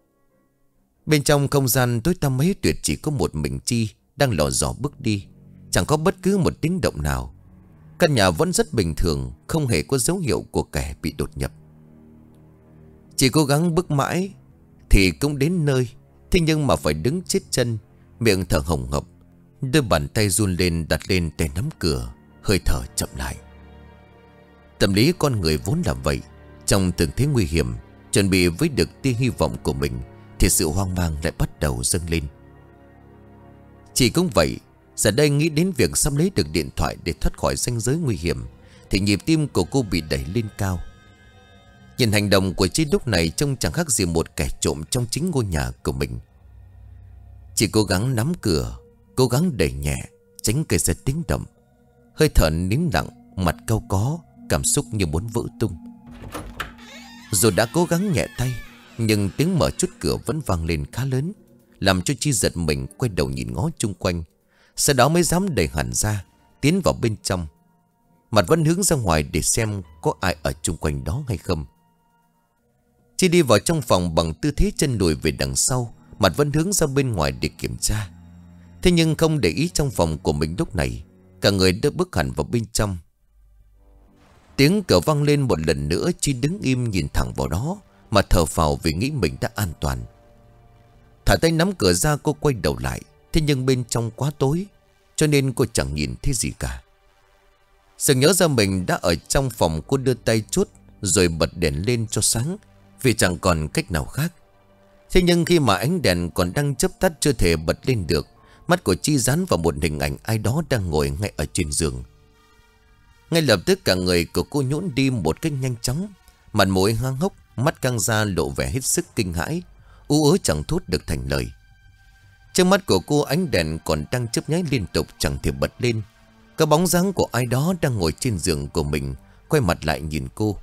Bên trong không gian tối tăm mấy tuyệt chỉ có một mình Chi đang lò dò bước đi, chẳng có bất cứ một tiếng động nào. Căn nhà vẫn rất bình thường, không hề có dấu hiệu của kẻ bị đột nhập. Chỉ cố gắng bước mãi thì cũng đến nơi, thế nhưng mà phải đứng chết chân, miệng thở hồng hộc, đôi bàn tay run lên đặt lên tay nắm cửa, hơi thở chậm lại. Tâm lý con người vốn là vậy, trong tình thế nguy hiểm, chuẩn bị với được tia hy vọng của mình, thì sự hoang mang lại bắt đầu dâng lên. Chỉ cũng vậy, giờ đây nghĩ đến việc sắp lấy được điện thoại để thoát khỏi ranh giới nguy hiểm, thì nhịp tim của cô bị đẩy lên cao. Nhìn hành động của Chi lúc này trông chẳng khác gì một kẻ trộm trong chính ngôi nhà của mình. Chị cố gắng nắm cửa, cố gắng đẩy nhẹ, tránh gây ra tiếng động. Hơi thở nín lặng, mặt cau có, cảm xúc như muốn vỡ tung. Dù đã cố gắng nhẹ tay, Nhưng tiếng mở chốt cửa vẫn vang lên khá lớn, làm cho Chi giật mình quay đầu nhìn ngó chung quanh. Sau đó mới dám đẩy hẳn ra, tiến vào bên trong. Mặt vẫn hướng ra ngoài để xem có ai ở chung quanh đó hay không. Chi đi vào trong phòng bằng tư thế chân lùi về đằng sau, mặt vẫn hướng ra bên ngoài để kiểm tra. Thế nhưng không để ý trong phòng của mình lúc này, cả người đã bước hẳn vào bên trong. Tiếng cửa vang lên một lần nữa. Chi đứng im nhìn thẳng vào đó mà thở phào vì nghĩ mình đã an toàn. Thả tay nắm cửa ra, cô quay đầu lại. Thế nhưng bên trong quá tối, cho nên cô chẳng nhìn thấy gì cả. Sự nhớ ra mình đã ở trong phòng, cô đưa tay chốt rồi bật đèn lên cho sáng, vì chẳng còn cách nào khác. Thế nhưng khi mà ánh đèn còn đang chớp tắt chưa thể bật lên được, mắt của Chi dán vào một hình ảnh ai đó đang ngồi ngay ở trên giường. Ngay lập tức cả người của cô nhũn đi một cách nhanh chóng. Mặt mũi hang hốc, mắt căng ra lộ vẻ hết sức kinh hãi, ú ớ chẳng thốt được thành lời. Trước mắt của cô ánh đèn còn đang chớp nháy liên tục chẳng thể bật lên. Cái bóng dáng của ai đó đang ngồi trên giường của mình quay mặt lại nhìn cô.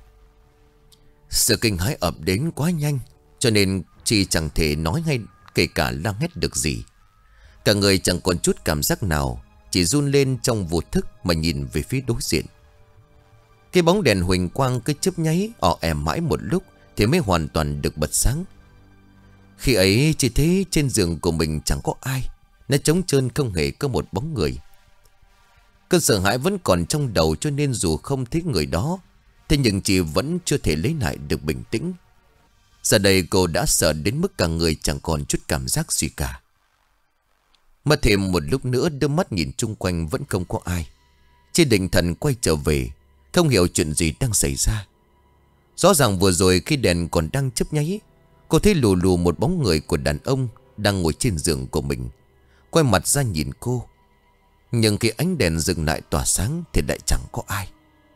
Sự kinh hãi ập đến quá nhanh, cho nên Chi chẳng thể nói hay kể cả la hét được gì. Cả người chẳng còn chút cảm giác nào, chỉ run lên trong vô thức mà nhìn về phía đối diện. Cái bóng đèn huỳnh quang cứ chớp nháy ỏ ẻm mãi một lúc thì mới hoàn toàn được bật sáng. Khi ấy chỉ thấy trên giường của mình chẳng có ai, nó trống trơn không hề có một bóng người. Cơn sợ hãi vẫn còn trong đầu, cho nên dù không thấy người đó, thế nhưng chị vẫn chưa thể lấy lại được bình tĩnh. Giờ đây cô đã sợ đến mức cả người chẳng còn chút cảm giác gì cả. Mất thêm một lúc nữa, đưa mắt nhìn chung quanh vẫn không có ai. Chị định thần quay trở về, không hiểu chuyện gì đang xảy ra. Rõ ràng vừa rồi khi đèn còn đang chớp nháy, cô thấy lù lù một bóng người của đàn ông đang ngồi trên giường của mình, quay mặt ra nhìn cô. Nhưng khi ánh đèn dừng lại tỏa sáng thì lại chẳng có ai.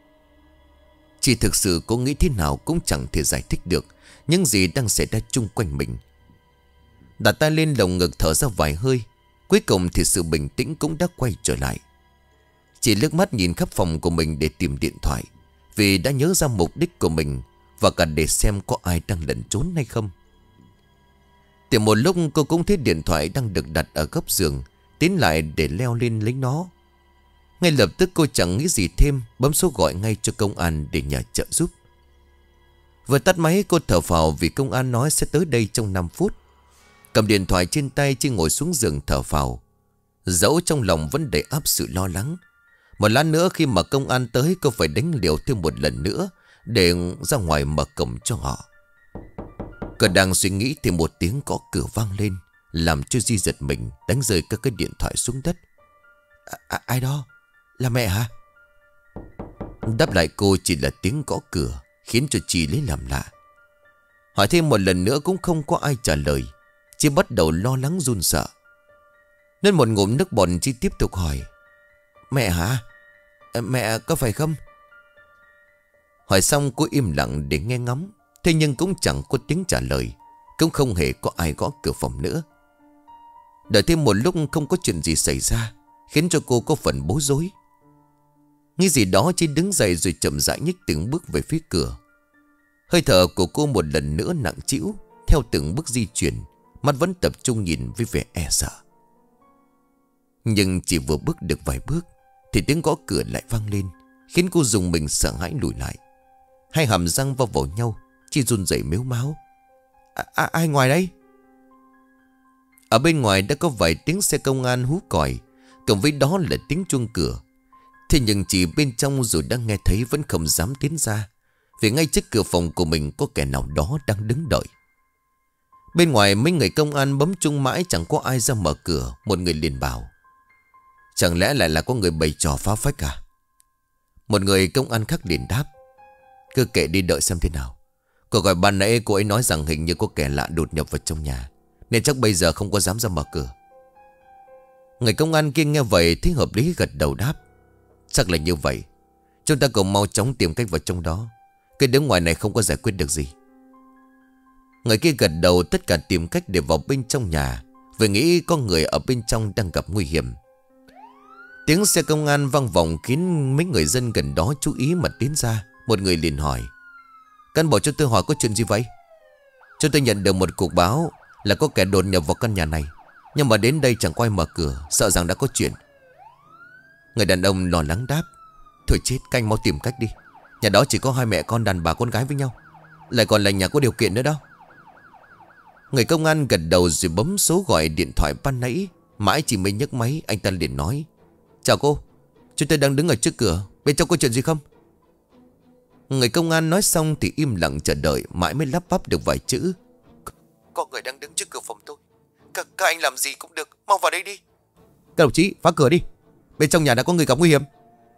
Chị thực sự cô nghĩ thế nào cũng chẳng thể giải thích được những gì đang xảy ra chung quanh mình. Đặt tay lên lồng ngực thở ra vài hơi, cuối cùng thì sự bình tĩnh cũng đã quay trở lại. Chị liếc mắt nhìn khắp phòng của mình để tìm điện thoại, vì đã nhớ ra mục đích của mình, và cả để xem có ai đang lẩn trốn hay không. Tìm một lúc cô cũng thấy điện thoại đang được đặt ở góc giường, tiến lại để leo lên lấy nó. Ngay lập tức cô chẳng nghĩ gì thêm, bấm số gọi ngay cho công an để nhờ trợ giúp. Vừa tắt máy cô thở phào vì công an nói sẽ tới đây trong năm phút. Cầm điện thoại trên tay, Chi ngồi xuống giường thở phào, dẫu trong lòng vẫn đầy áp sự lo lắng. Một lát nữa khi mà công an tới, cô phải đánh liều thêm một lần nữa để ra ngoài mở cổng cho họ. Cô đang suy nghĩ thì một tiếng gõ cửa vang lên, làm cho Di giật mình, đánh rơi các cái điện thoại xuống đất. À, à, ai đó? Là mẹ hả? Đáp lại cô chỉ là tiếng gõ cửa, khiến cho Chi lấy làm lạ. Hỏi thêm một lần nữa cũng không có ai trả lời. Chi bắt đầu lo lắng run sợ. Nên một ngụm nước bọt, Chi tiếp tục hỏi: Mẹ hả? Mẹ có phải không? Hỏi xong cô im lặng để nghe ngóng. Thế nhưng cũng chẳng có tiếng trả lời, cũng không hề có ai gõ cửa phòng nữa. Đợi thêm một lúc không có chuyện gì xảy ra, khiến cho cô có phần bối rối. Nghĩ gì đó, Chi đứng dậy rồi chậm rãi nhích từng bước về phía cửa. Hơi thở của cô một lần nữa nặng trĩu theo từng bước di chuyển, mắt vẫn tập trung nhìn với vẻ e sợ. Nhưng chỉ vừa bước được vài bước thì tiếng gõ cửa lại vang lên, khiến cô dùng mình sợ hãi lùi lại. Hai hàm răng va vào nhau, Chi run rẩy mếu máo: à, à, ai ngoài đây? Ở bên ngoài đã có vài tiếng xe công an hú còi, cộng với đó là tiếng chuông cửa. Thế nhưng chị bên trong dù đang nghe thấy vẫn không dám tiến ra, vì ngay trước cửa phòng của mình có kẻ nào đó đang đứng đợi. Bên ngoài mấy người công an bấm chuông mãi chẳng có ai ra mở cửa. Một người liền bảo: Chẳng lẽ lại là có người bày trò phá phách à? Một người công an khác liền đáp: Cứ kệ đi, đợi xem thế nào. Cô gọi ban nãy cô ấy nói rằng hình như có kẻ lạ đột nhập vào trong nhà, nên chắc bây giờ không có dám ra mở cửa. Người công an kia nghe vậy thấy hợp lý, gật đầu đáp: Chắc là như vậy. Chúng ta cùng mau chóng tìm cách vào trong đó. Cái đứng ngoài này không có giải quyết được gì. Người kia gật đầu, tất cả tìm cách để vào bên trong nhà, vì nghĩ có người ở bên trong đang gặp nguy hiểm. Tiếng xe công an vang vọng khiến mấy người dân gần đó chú ý mà tiến ra. Một người liền hỏi: Cán bộ cho tôi hỏi có chuyện gì vậy? Chúng tôi nhận được một cuộc báo là có kẻ đột nhập vào căn nhà này, nhưng mà đến đây chẳng quay mở cửa, sợ rằng đã có chuyện. Người đàn ông lo lắng đáp: Thôi chết, canh mau tìm cách đi. Nhà đó chỉ có hai mẹ con đàn bà con gái với nhau, lại còn là nhà có điều kiện nữa đó. Người công an gật đầu rồi bấm số gọi điện thoại ban nãy. Mãi chỉ mới nhấc máy, anh ta liền nói: Chào cô, chúng tôi đang đứng ở trước cửa, bên trong có chuyện gì không? Người công an nói xong thì im lặng chờ đợi, mãi mới lắp bắp được vài chữ: Có người đang đứng trước cửa phòng tôi. Các, các anh làm gì cũng được, mau vào đây đi. Các đồng chí, phá cửa đi, bên trong nhà đã có người gặp nguy hiểm.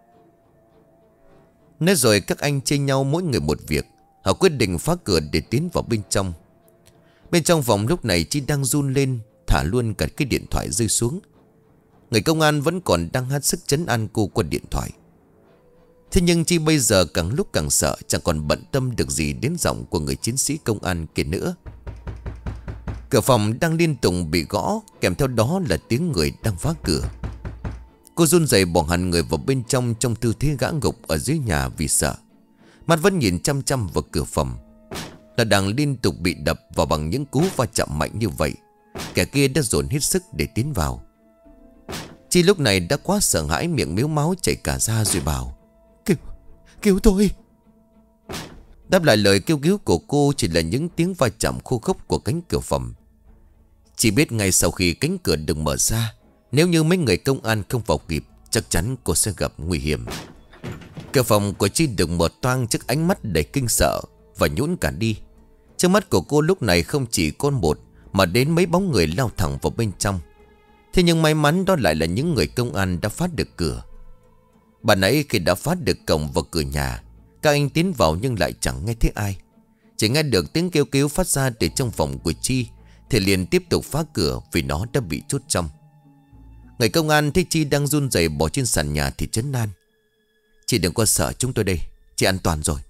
Nói rồi các anh chia nhau mỗi người một việc. Họ quyết định phá cửa để tiến vào bên trong. Bên trong phòng lúc này Chi đang run lên, thả luôn cả cái điện thoại rơi xuống. Người công an vẫn còn đang hát sức trấn an cô qua điện thoại. Thế nhưng Chi bây giờ càng lúc càng sợ, chẳng còn bận tâm được gì đến giọng của người chiến sĩ công an kia nữa. Cửa phòng đang liên tục bị gõ, kèm theo đó là tiếng người đang phá cửa. Cô run rẩy bỏ hẳn người vào bên trong, trong tư thế gã gục ở dưới nhà vì sợ. Mắt vẫn nhìn chăm chăm vào cửa phòng. Nó đang liên tục bị đập vào bằng những cú va chạm mạnh như vậy. Kẻ kia đã dồn hết sức để tiến vào. Chi lúc này đã quá sợ hãi, miệng mếu máu chảy cả ra rồi bảo: Cứu, cứu tôi. Đáp lại lời kêu cứu của cô chỉ là những tiếng va chạm khô khốc của cánh cửa phòng. Chỉ biết ngay sau khi cánh cửa được mở ra, nếu như mấy người công an không vào kịp, chắc chắn cô sẽ gặp nguy hiểm. Cửa phòng của Chi được mở toang trước ánh mắt đầy kinh sợ và nhũn cả đi. Trước mắt của cô lúc này không chỉ con một, mà đến mấy bóng người lao thẳng vào bên trong. Thế nhưng may mắn đó lại là những người công an đã phá được cửa. Bà nãy khi đã phá được cổng và cửa nhà, các anh tiến vào nhưng lại chẳng nghe thấy ai. Chỉ nghe được tiếng kêu cứu phát ra từ trong phòng của Chi, thì liền tiếp tục phá cửa vì nó đã bị chốt trong. Người công an thấy Chi đang run rẩy bỏ trên sàn nhà thì trấn an: Chị đừng có sợ, chúng tôi đây, chị an toàn rồi.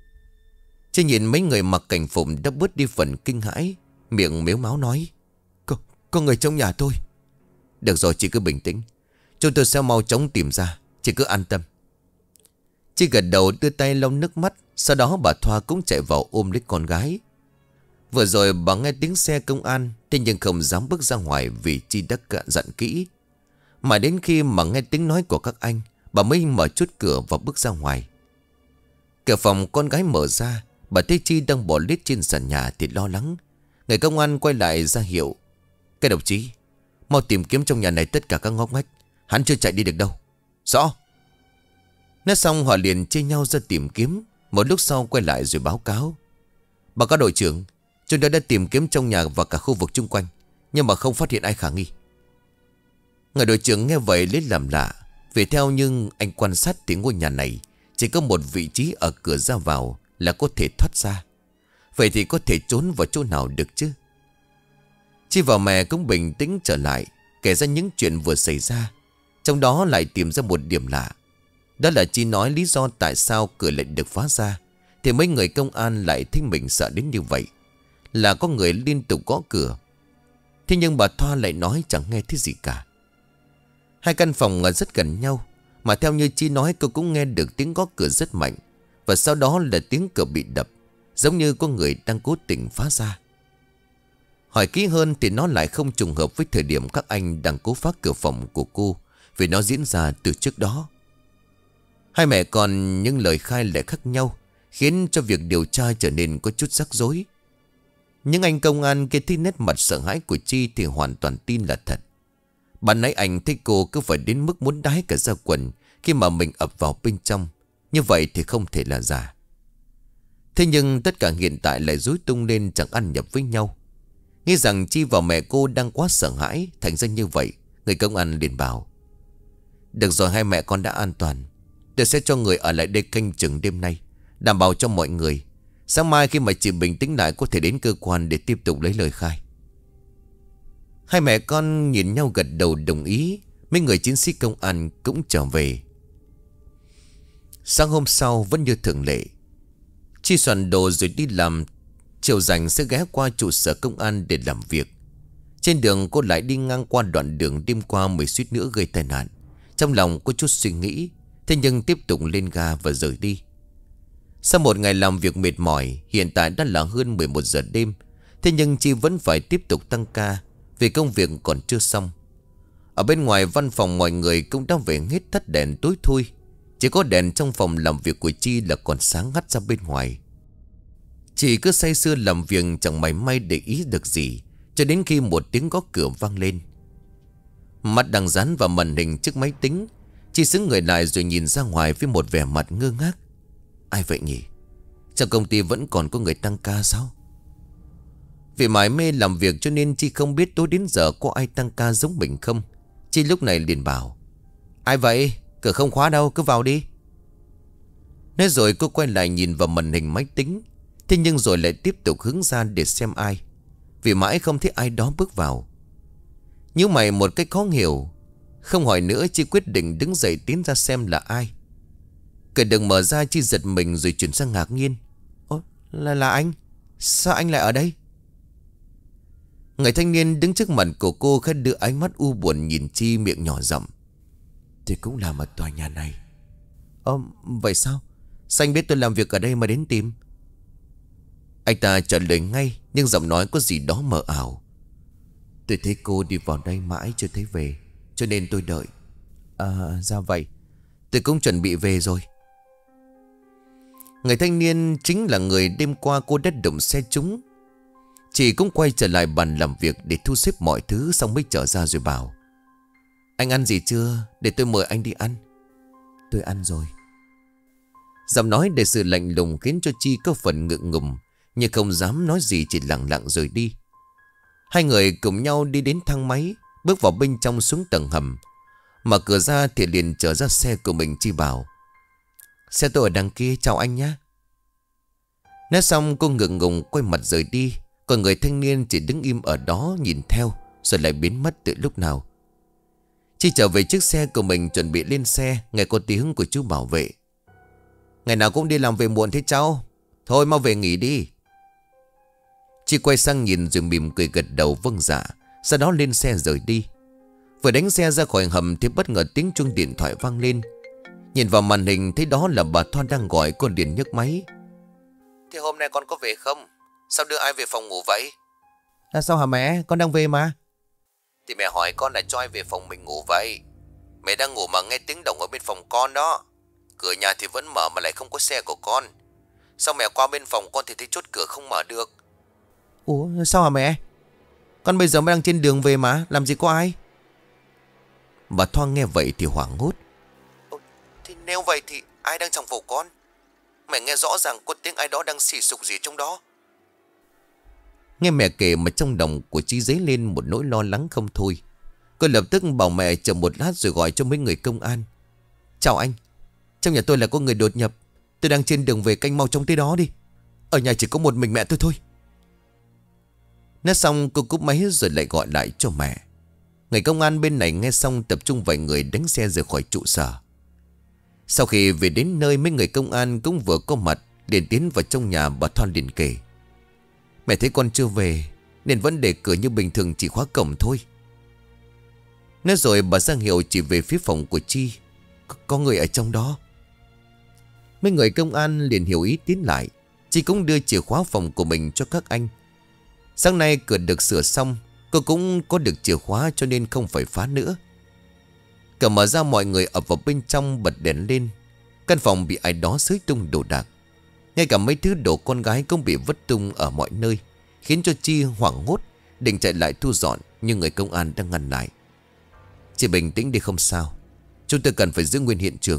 Chi nhìn mấy người mặc cảnh phục đã bớt đi phần kinh hãi, miệng mếu máo nói: Có, có người trong nhà tôi. Được rồi, chị cứ bình tĩnh, chúng tôi sẽ mau chóng tìm ra, chị cứ an tâm. Chi gật đầu đưa tay lau nước mắt. Sau đó bà Thoa cũng chạy vào ôm lấy con gái. Vừa rồi bà nghe tiếng xe công an, thế nhưng không dám bước ra ngoài vì Chi đã cạn dặn kỹ. Mà đến khi mà nghe tiếng nói của các anh, bà mới mở chốt cửa và bước ra ngoài. Cửa phòng con gái mở ra, bà thấy Chi đang bỏ lết trên sàn nhà thì lo lắng. Người công an quay lại ra hiệu: Các đồng chí, mau tìm kiếm trong nhà này tất cả các ngóc ngách, hắn chưa chạy đi được đâu. Rõ. Nói xong họ liền chia nhau ra tìm kiếm. Một lúc sau quay lại rồi báo cáo: Báo cáo đội trưởng, chúng tôi đã tìm kiếm trong nhà và cả khu vực chung quanh, nhưng mà không phát hiện ai khả nghi. Người đội trưởng nghe vậy lấy làm lạ, vì theo nhưng anh quan sát thì ngôi nhà này chỉ có một vị trí ở cửa ra vào là có thể thoát ra. Vậy thì có thể trốn vào chỗ nào được chứ? Chi và mẹ cũng bình tĩnh trở lại, kể ra những chuyện vừa xảy ra. Trong đó lại tìm ra một điểm lạ. Đó là Chi nói lý do tại sao cửa lại được phá ra, thì mấy người công an lại thấy mình sợ đến như vậy, là có người liên tục gõ cửa. Thế nhưng bà Thoa lại nói chẳng nghe thấy gì cả. Hai căn phòng ở rất gần nhau, mà theo như Chi nói cô cũng nghe được tiếng gõ cửa rất mạnh. Và sau đó là tiếng cửa bị đập, giống như có người đang cố tình phá ra. Hỏi kỹ hơn thì nó lại không trùng hợp với thời điểm các anh đang cố phá cửa phòng của cô, vì nó diễn ra từ trước đó. Hai mẹ con những lời khai lại khác nhau, khiến cho việc điều tra trở nên có chút rắc rối. Những anh công an kia thấy nét mặt sợ hãi của Chi thì hoàn toàn tin là thật. Bạn nãy anh thấy cô cứ phải đến mức muốn đái cả ra quần khi mà mình ập vào bên trong. Như vậy thì không thể là giả. Thế nhưng tất cả hiện tại lại rối tung lên, chẳng ăn nhập với nhau. Nghĩ rằng Chi và mẹ cô đang quá sợ hãi, thành ra như vậy. Người công an liền bảo: Được rồi, hai mẹ con đã an toàn. Tôi sẽ cho người ở lại đây canh chừng đêm nay, đảm bảo cho mọi người. Sáng mai khi mà chị bình tĩnh lại có thể đến cơ quan để tiếp tục lấy lời khai. Hai mẹ con nhìn nhau gật đầu đồng ý. Mấy người chiến sĩ công an cũng trở về. Sáng hôm sau vẫn như thường lệ, Chi soạn đồ rồi đi làm. Chiều rảnh sẽ ghé qua trụ sở công an để làm việc. Trên đường cô lại đi ngang qua đoạn đường đêm qua mới suýt nữa gây tai nạn. Trong lòng có chút suy nghĩ, thế nhưng tiếp tục lên ga và rời đi. Sau một ngày làm việc mệt mỏi, hiện tại đã là hơn mười một giờ đêm. Thế nhưng Chi vẫn phải tiếp tục tăng ca vì công việc còn chưa xong. Ở bên ngoài văn phòng mọi người cũng đã về hết tắt đèn tối thui. Chỉ có đèn trong phòng làm việc của Chi là còn sáng ngắt ra bên ngoài. Chị cứ say sưa làm việc chẳng mảy may để ý được gì, cho đến khi một tiếng gõ cửa vang lên. Mắt đang dán vào màn hình chiếc máy tính, Chi xứng người lại rồi nhìn ra ngoài với một vẻ mặt ngơ ngác. Ai vậy nhỉ? Trong công ty vẫn còn có người tăng ca sao? Vì mải mê làm việc cho nên Chi không biết tối đến giờ có ai tăng ca giống mình không. Chi lúc này liền bảo: Ai vậy? Cửa không khóa đâu, cứ vào đi. Nói rồi cô quay lại nhìn vào màn hình máy tính. Thế nhưng rồi lại tiếp tục hướng ra để xem ai, vì mãi không thấy ai đó bước vào. Nhíu mày một cách khó hiểu, không hỏi nữa, Chi quyết định đứng dậy tiến ra xem là ai. Cửa đừng mở ra, Chi giật mình rồi chuyển sang ngạc nhiên. Ồ, là, là anh? Sao anh lại ở đây? Người thanh niên đứng trước mặt của cô khẽ đưa ánh mắt u buồn nhìn Chi, miệng nhỏ giọng: Tôi cũng làm ở tòa nhà này. Ồ, vậy sao? Sao anh biết tôi làm việc ở đây mà đến tìm? Anh ta trả lời ngay, nhưng giọng nói có gì đó mờ ảo. Tôi thấy cô đi vào đây mãi chưa thấy về, cho nên tôi đợi. À, ra vậy. Tôi cũng chuẩn bị về rồi. Người thanh niên chính là người đêm qua cô đã đụng xe trúng. Chị cũng quay trở lại bàn làm việc để thu xếp mọi thứ, xong mới trở ra rồi bảo: Anh ăn gì chưa? Để tôi mời anh đi ăn. Tôi ăn rồi. Giọng nói để sự lạnh lùng khiến cho Chi có phần ngượng ngùng, nhưng không dám nói gì, chỉ lặng lặng rời đi. Hai người cùng nhau đi đến thang máy, bước vào bên trong xuống tầng hầm. Mở cửa ra thì liền trở ra xe của mình. Chi bảo: Xe tôi ở đằng kia, chào anh nhé. Nói xong cô ngượng ngùng quay mặt rời đi. Còn người thanh niên chỉ đứng im ở đó nhìn theo, rồi lại biến mất từ lúc nào. Chi trở về chiếc xe của mình chuẩn bị lên xe, nghe có tiếng của chú bảo vệ: Ngày nào cũng đi làm về muộn thế cháu? Thôi mau về nghỉ đi. Chi quay sang nhìn rồi mỉm cười gật đầu vâng dạ, sau đó lên xe rời đi. Vừa đánh xe ra khỏi hầm thì bất ngờ tiếng chuông điện thoại vang lên. Nhìn vào màn hình thấy đó là bà Thoa đang gọi, cô liền nhấc máy. Thế hôm nay con có về không? Sao đưa ai về phòng ngủ vậy? À, sao hả mẹ? Con đang về mà. Thì mẹ hỏi con là cho ai về phòng mình ngủ vậy? Mẹ đang ngủ mà nghe tiếng động ở bên phòng con đó. Cửa nhà thì vẫn mở mà lại không có xe của con. Sao mẹ qua bên phòng con thì thấy chốt cửa không mở được? Ủa sao hả mẹ? Con bây giờ mới đang trên đường về mà, làm gì có ai? Bà Thoa nghe vậy thì hoảng hốt. Ồ, thì nếu vậy thì ai đang trong phòng con? Mẹ nghe rõ ràng có tiếng ai đó đang xì xục gì trong đó. Nghe mẹ kể mà trong lòng của Chi dấy lên một nỗi lo lắng không thôi. Cô lập tức bảo mẹ chờ một lát rồi gọi cho mấy người công an. Chào anh, trong nhà tôi là có người đột nhập. Tôi đang trên đường về, canh mau trông tới đó đi. Ở nhà chỉ có một mình mẹ tôi thôi. Nói xong cô cúp máy rồi lại gọi lại cho mẹ. Người công an bên này nghe xong tập trung vài người đánh xe rời khỏi trụ sở. Sau khi về đến nơi, mấy người công an cũng vừa có mặt, liền tiến vào trong nhà. Bà Thoa liền kể: Mẹ thấy con chưa về nên vẫn để cửa như bình thường, chỉ khóa cổng thôi. Nói rồi bà ra hiệu chỉ về phía phòng của Chi. Có, có người ở trong đó. Mấy người công an liền hiểu ý tiến lại. Chi cũng đưa chìa khóa phòng của mình cho các anh. Sáng nay cửa được sửa xong, cô cũng có được chìa khóa cho nên không phải phá nữa. Cửa mở ra, mọi người ập vào bên trong bật đèn lên. Căn phòng bị ai đó xới tung đồ đạc. Ngay cả mấy thứ đồ con gái cũng bị vứt tung ở mọi nơi, khiến cho Chi hoảng hốt, định chạy lại thu dọn, nhưng người công an đang ngăn lại. Chị bình tĩnh đi, không sao. Chúng tôi cần phải giữ nguyên hiện trường.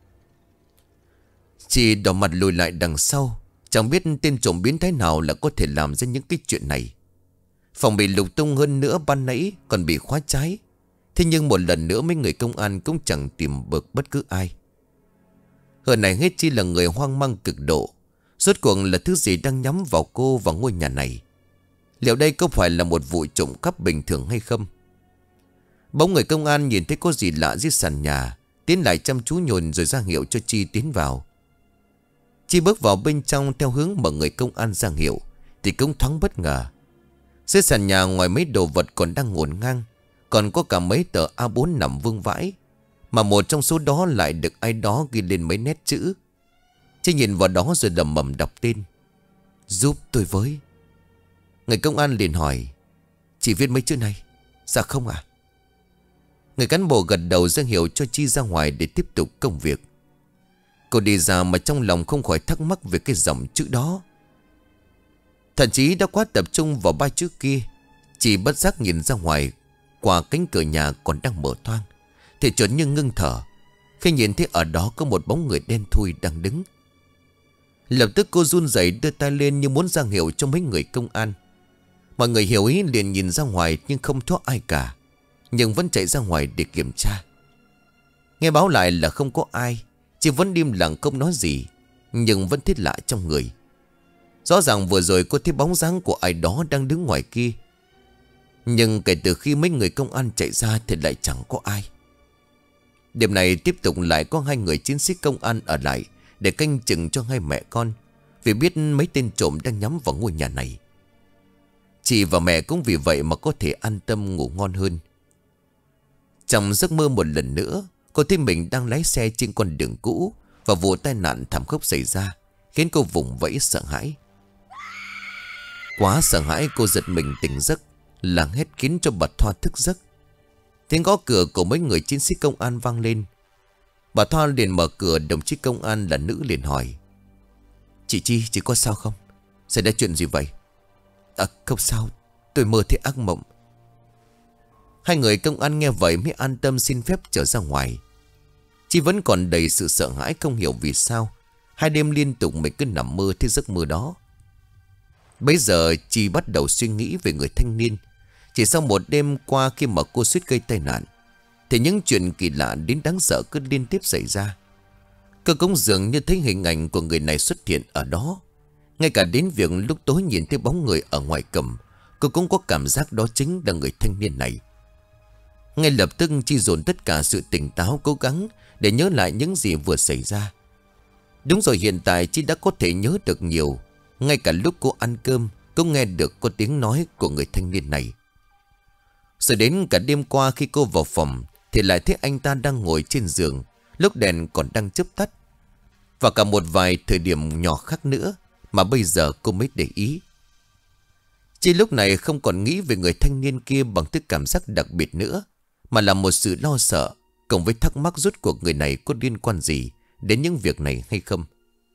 Chị đỏ mặt lùi lại đằng sau. Chẳng biết tên trộm biến thái nào là có thể làm ra những cái chuyện này. Phòng bị lục tung, hơn nữa ban nãy còn bị khóa trái. Thế nhưng một lần nữa mấy người công an cũng chẳng tìm được bất cứ ai. Hơn này hết Chi là người hoang mang cực độ. Rốt cuộc là thứ gì đang nhắm vào cô và ngôi nhà này? Liệu đây có phải là một vụ trộm cắp bình thường hay không? Bỗng người công an nhìn thấy có gì lạ dưới sàn nhà, tiến lại chăm chú nhồn rồi ra hiệu cho Chi tiến vào. Chi bước vào bên trong theo hướng mà người công an ra hiệu thì cũng thoáng bất ngờ. Dưới sàn nhà ngoài mấy đồ vật còn đang ngổn ngang, còn có cả mấy tờ A bốn nằm vương vãi, mà một trong số đó lại được ai đó ghi lên mấy nét chữ. Chi nhìn vào đó rồi lẩm bẩm đọc tên: Giúp tôi với. Người công an liền hỏi: Chị viết mấy chữ này? Dạ không ạ. Người cán bộ gật đầu ra hiệu cho Chi ra ngoài để tiếp tục công việc. Cô đi ra mà trong lòng không khỏi thắc mắc về cái dòng chữ đó. Thậm chí đã quá tập trung vào ba chữ kia, Chị bất giác nhìn ra ngoài qua cánh cửa nhà còn đang mở toang, thì chuẩn như ngưng thở khi nhìn thấy ở đó có một bóng người đen thui đang đứng. Lập tức cô run rẩy đưa tay lên như muốn ra hiệu cho mấy người công an. Mọi người hiểu ý liền nhìn ra ngoài nhưng không thấy ai cả, nhưng vẫn chạy ra ngoài để kiểm tra. Nghe báo lại là không có ai, Chị vẫn im lặng không nói gì, nhưng vẫn thấy lạ trong người. Rõ ràng vừa rồi cô thấy bóng dáng của ai đó đang đứng ngoài kia, nhưng kể từ khi mấy người công an chạy ra thì lại chẳng có ai. Đêm này tiếp tục lại có hai người chiến sĩ công an ở lại để canh chừng cho hai mẹ con, vì biết mấy tên trộm đang nhắm vào ngôi nhà này. Chị và mẹ cũng vì vậy mà có thể an tâm ngủ ngon hơn. Trong giấc mơ một lần nữa, cô thấy mình đang lái xe trên con đường cũ, và vụ tai nạn thảm khốc xảy ra khiến cô vùng vẫy sợ hãi. Quá sợ hãi, cô giật mình tỉnh giấc, làng hét khiến cho bà Thoa thức giấc. Tiếng gõ cửa của mấy người chiến sĩ công an vang lên. Bà Thoa liền mở cửa. Đồng chí công an là nữ liền hỏi: Chị Chi, chị có sao không? Xảy ra chuyện gì vậy? À không sao, tôi mơ thấy ác mộng. Hai người công an nghe vậy mới an tâm xin phép trở ra ngoài. Chi vẫn còn đầy sự sợ hãi, không hiểu vì sao hai đêm liên tục mình cứ nằm mơ thấy giấc mơ đó. Bây giờ Chi bắt đầu suy nghĩ về người thanh niên. Chỉ sau một đêm qua khi mà cô suýt gây tai nạn, thì những chuyện kỳ lạ đến đáng sợ cứ liên tiếp xảy ra. Cô cũng dường như thấy hình ảnh của người này xuất hiện ở đó. Ngay cả đến việc lúc tối nhìn thấy bóng người ở ngoài cầm, cô cũng có cảm giác đó chính là người thanh niên này. Ngay lập tức Chi dồn tất cả sự tỉnh táo, cố gắng để nhớ lại những gì vừa xảy ra. Đúng rồi, hiện tại Chi đã có thể nhớ được nhiều. Ngay cả lúc cô ăn cơm, cô nghe được có tiếng nói của người thanh niên này. Rồi đến cả đêm qua khi cô vào phòng, thì lại thấy anh ta đang ngồi trên giường, lúc đèn còn đang chớp tắt. Và cả một vài thời điểm nhỏ khác nữa mà bây giờ cô mới để ý. Chi lúc này không còn nghĩ về người thanh niên kia bằng thứ cảm giác đặc biệt nữa, mà là một sự lo sợ, cộng với thắc mắc rốt cuộc người này có liên quan gì đến những việc này hay không.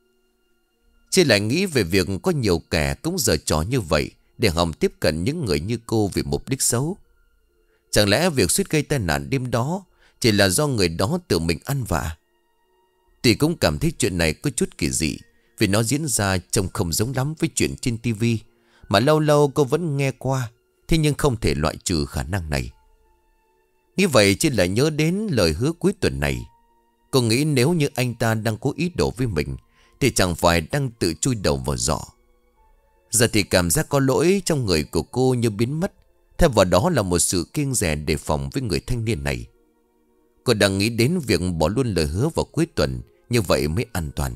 Chi lại nghĩ về việc có nhiều kẻ cũng giở trò như vậy để hòng tiếp cận những người như cô vì mục đích xấu. Chẳng lẽ việc suýt gây tai nạn đêm đó chỉ là do người đó tự mình ăn vạ? Thì cũng cảm thấy chuyện này có chút kỳ dị, vì nó diễn ra trông không giống lắm với chuyện trên tivi mà lâu lâu cô vẫn nghe qua. Thế nhưng không thể loại trừ khả năng này. Như vậy Chi lại nhớ đến lời hứa cuối tuần này. Cô nghĩ nếu như anh ta đang cố ý đồ với mình thì chẳng phải đang tự chui đầu vào giỏ. Giờ thì cảm giác có lỗi trong người của cô như biến mất, thay vào đó là một sự kiêng dè đề phòng với người thanh niên này. Cô đang nghĩ đến việc bỏ luôn lời hứa vào cuối tuần, như vậy mới an toàn.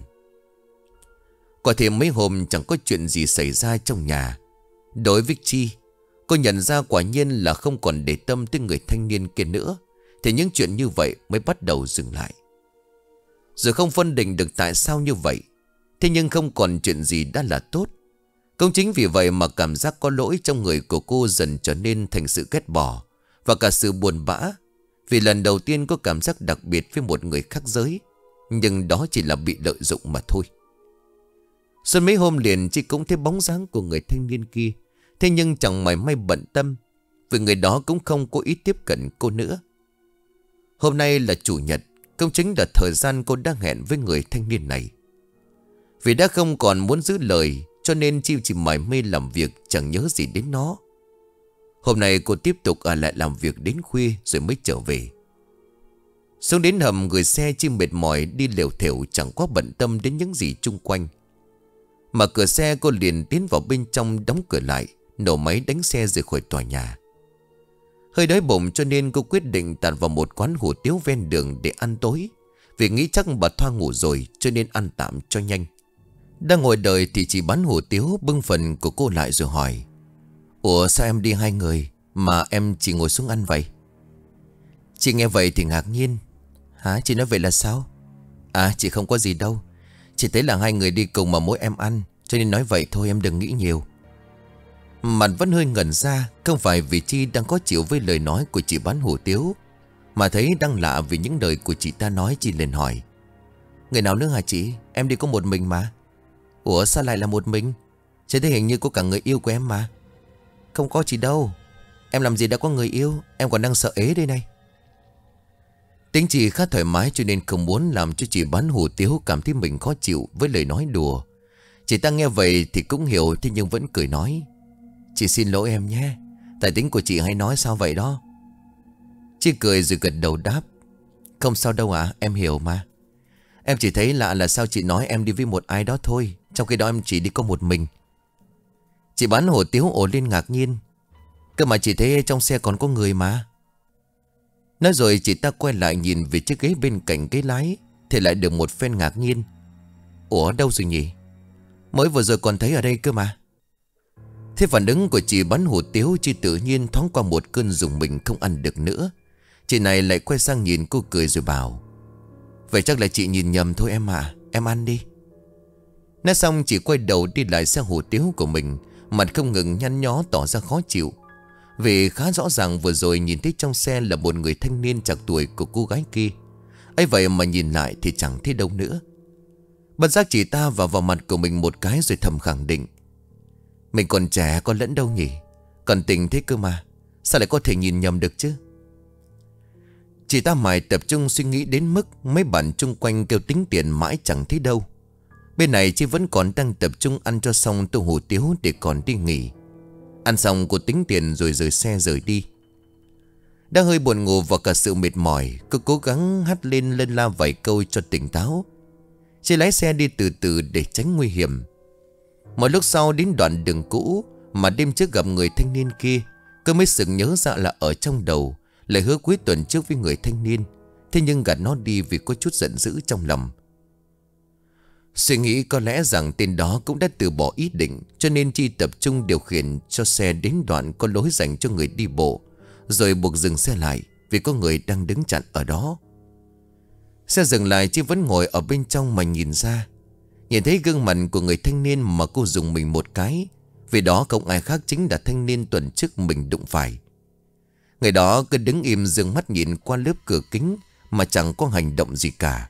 Quả thì mấy hôm chẳng có chuyện gì xảy ra trong nhà. Đối với Chi, cô nhận ra quả nhiên là không còn để tâm tới người thanh niên kia nữa, thì những chuyện như vậy mới bắt đầu dừng lại. Rồi không phân định được tại sao như vậy, thế nhưng không còn chuyện gì đã là tốt. Cũng chính vì vậy mà cảm giác có lỗi trong người của cô dần trở nên thành sự ghét bỏ và cả sự buồn bã, vì lần đầu tiên có cảm giác đặc biệt với một người khác giới, nhưng đó chỉ là bị lợi dụng mà thôi. Suốt mấy hôm liền Chi cũng thấy bóng dáng của người thanh niên kia, thế nhưng chẳng mảy may bận tâm, vì người đó cũng không có ý tiếp cận cô nữa. Hôm nay là chủ nhật, cũng chính là thời gian cô đang hẹn với người thanh niên này. Vì đã không còn muốn giữ lời, cho nên Chi chỉ mải mê làm việc, chẳng nhớ gì đến nó. Hôm nay cô tiếp tục ở lại làm việc đến khuya rồi mới trở về. Xuống đến hầm gửi xe, Chi mệt mỏi đi lều thểu, chẳng quá bận tâm đến những gì chung quanh. Mở cửa xe, cô liền tiến vào bên trong, đóng cửa lại, nổ máy đánh xe rời khỏi tòa nhà. Hơi đói bụng cho nên cô quyết định tạt vào một quán hủ tiếu ven đường để ăn tối, vì nghĩ chắc bà Thoa ngủ rồi cho nên ăn tạm cho nhanh. Đang ngồi đợi thì chị bán hủ tiếu bưng phần của cô lại rồi hỏi: Ủa sao em đi hai người mà em chỉ ngồi xuống ăn vậy? Chị nghe vậy thì ngạc nhiên: Hả, chị nói vậy là sao? À, chị không có gì đâu. Chị thấy là hai người đi cùng mà mỗi em ăn, cho nên nói vậy thôi, em đừng nghĩ nhiều. Mặt vẫn hơi ngẩn ra. Không phải vì Chi đang có chịu với lời nói của chị bán hủ tiếu, mà thấy đang lạ vì những lời của chị ta nói. Chị liền hỏi: người nào nữa hả chị? Em đi có một mình mà. Ủa sao lại là một mình? Chị thấy hình như có cả người yêu của em mà. Không có chị đâu. Em làm gì đã có người yêu. Em còn đang sợ ế đây này. Tính chị khá thoải mái cho nên không muốn làm cho chị bán hủ tiếu cảm thấy mình khó chịu với lời nói đùa. Chị ta nghe vậy thì cũng hiểu, thế nhưng vẫn cười nói: chị xin lỗi em nhé. Tại tính của chị hay nói sao vậy đó. Chị cười rồi gật đầu đáp: không sao đâu ạ, em hiểu mà. Em chỉ thấy lạ là sao chị nói em đi với một ai đó thôi, trong khi đó em chỉ đi có một mình. Chị bán hủ tiếu ồ lên ngạc nhiên: cơ mà chị thấy trong xe còn có người mà. Nói rồi chị ta quay lại nhìn về chiếc ghế bên cạnh ghế lái, thì lại được một phen ngạc nhiên: ủa đâu rồi nhỉ? Mới vừa rồi còn thấy ở đây cơ mà. Thế phản ứng của chị bán hủ tiếu chỉ tự nhiên thoáng qua một cơn rùng mình không ăn được nữa. Chị này lại quay sang nhìn cô cười rồi bảo: vậy chắc là chị nhìn nhầm thôi em à. Em ăn đi. Nói xong chị quay đầu đi lại xe hủ tiếu của mình, mặt không ngừng nhăn nhó tỏ ra khó chịu. Vì khá rõ ràng vừa rồi nhìn thấy trong xe là một người thanh niên trạc tuổi của cô gái kia. ấy vậy mà nhìn lại thì chẳng thấy đâu nữa. Bất giác chị ta vào vào mặt của mình một cái rồi thầm khẳng định: mình còn trẻ có lẫn đâu nhỉ. Còn tình thế cơ mà, sao lại có thể nhìn nhầm được chứ. Chị ta mải tập trung suy nghĩ đến mức mấy bạn chung quanh kêu tính tiền mãi chẳng thấy đâu. Bên này chị vẫn còn đang tập trung ăn cho xong tô hủ tiếu để còn đi nghỉ. Ăn xong cô tính tiền rồi rời xe rời đi. Đang hơi buồn ngủ và cả sự mệt mỏi, cô cố gắng hắt lên lên la vài câu cho tỉnh táo. Chị lái xe đi từ từ để tránh nguy hiểm. Một lúc sau đến đoạn đường cũ mà đêm trước gặp người thanh niên kia, cô mới sực nhớ ra là ở trong đầu lại hứa cuối tuần trước với người thanh niên. Thế nhưng gạt nó đi vì có chút giận dữ trong lòng. Suy nghĩ có lẽ rằng tên đó cũng đã từ bỏ ý định, cho nên Chi tập trung điều khiển cho xe đến đoạn có lối dành cho người đi bộ, rồi buộc dừng xe lại vì có người đang đứng chặn ở đó. Xe dừng lại, Chi vẫn ngồi ở bên trong mà nhìn ra. Nhìn thấy gương mặt của người thanh niên mà cô dùng mình một cái, vì đó không ai khác chính là thanh niên tuần trước mình đụng phải. Người đó cứ đứng im dừng mắt nhìn qua lớp cửa kính mà chẳng có hành động gì cả.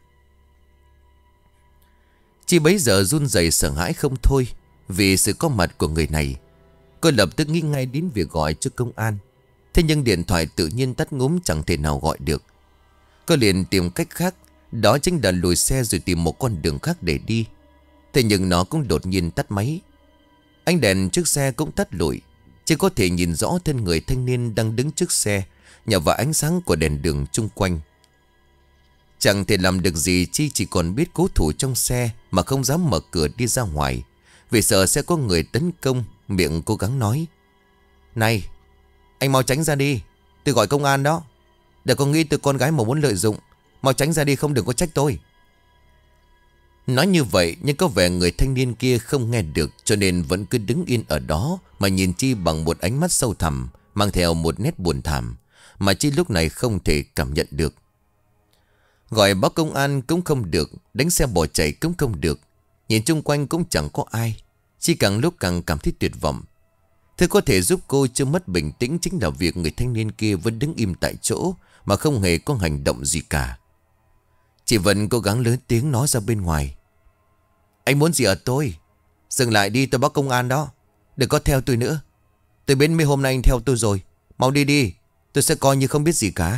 Chi bấy giờ run rẩy sợ hãi không thôi vì sự có mặt của người này. Cô lập tức nghĩ ngay đến việc gọi cho công an. Thế nhưng điện thoại tự nhiên tắt ngúm, chẳng thể nào gọi được. Cô liền tìm cách khác, đó chính là lùi xe rồi tìm một con đường khác để đi. Thế nhưng nó cũng đột nhiên tắt máy. Ánh đèn trước xe cũng tắt lụi. Chỉ có thể nhìn rõ thân người thanh niên đang đứng trước xe nhờ vào ánh sáng của đèn đường chung quanh. Chẳng thể làm được gì, Chi chỉ còn biết cố thủ trong xe mà không dám mở cửa đi ra ngoài, vì sợ sẽ có người tấn công. Miệng cố gắng nói: này, anh mau tránh ra đi, tôi gọi công an đó. Đừng có nghĩ tôi con gái mà muốn lợi dụng. Mau tránh ra đi, không đừng có trách tôi. Nói như vậy nhưng có vẻ người thanh niên kia không nghe được, cho nên vẫn cứ đứng yên ở đó mà nhìn Chi bằng một ánh mắt sâu thẳm, mang theo một nét buồn thảm mà Chi lúc này không thể cảm nhận được. Gọi báo công an cũng không được, đánh xe bỏ chạy cũng không được. Nhìn chung quanh cũng chẳng có ai. Chi càng lúc càng cảm thấy tuyệt vọng. Thứ có thể giúp cô chưa mất bình tĩnh chính là việc người thanh niên kia vẫn đứng im tại chỗ mà không hề có hành động gì cả. Chị vẫn cố gắng lớn tiếng nói ra bên ngoài: anh muốn gì ở tôi? Dừng lại đi, tôi báo công an đó. Đừng có theo tôi nữa. Tôi biết mấy hôm nay anh theo tôi rồi. Mau đi đi, tôi sẽ coi như không biết gì cả.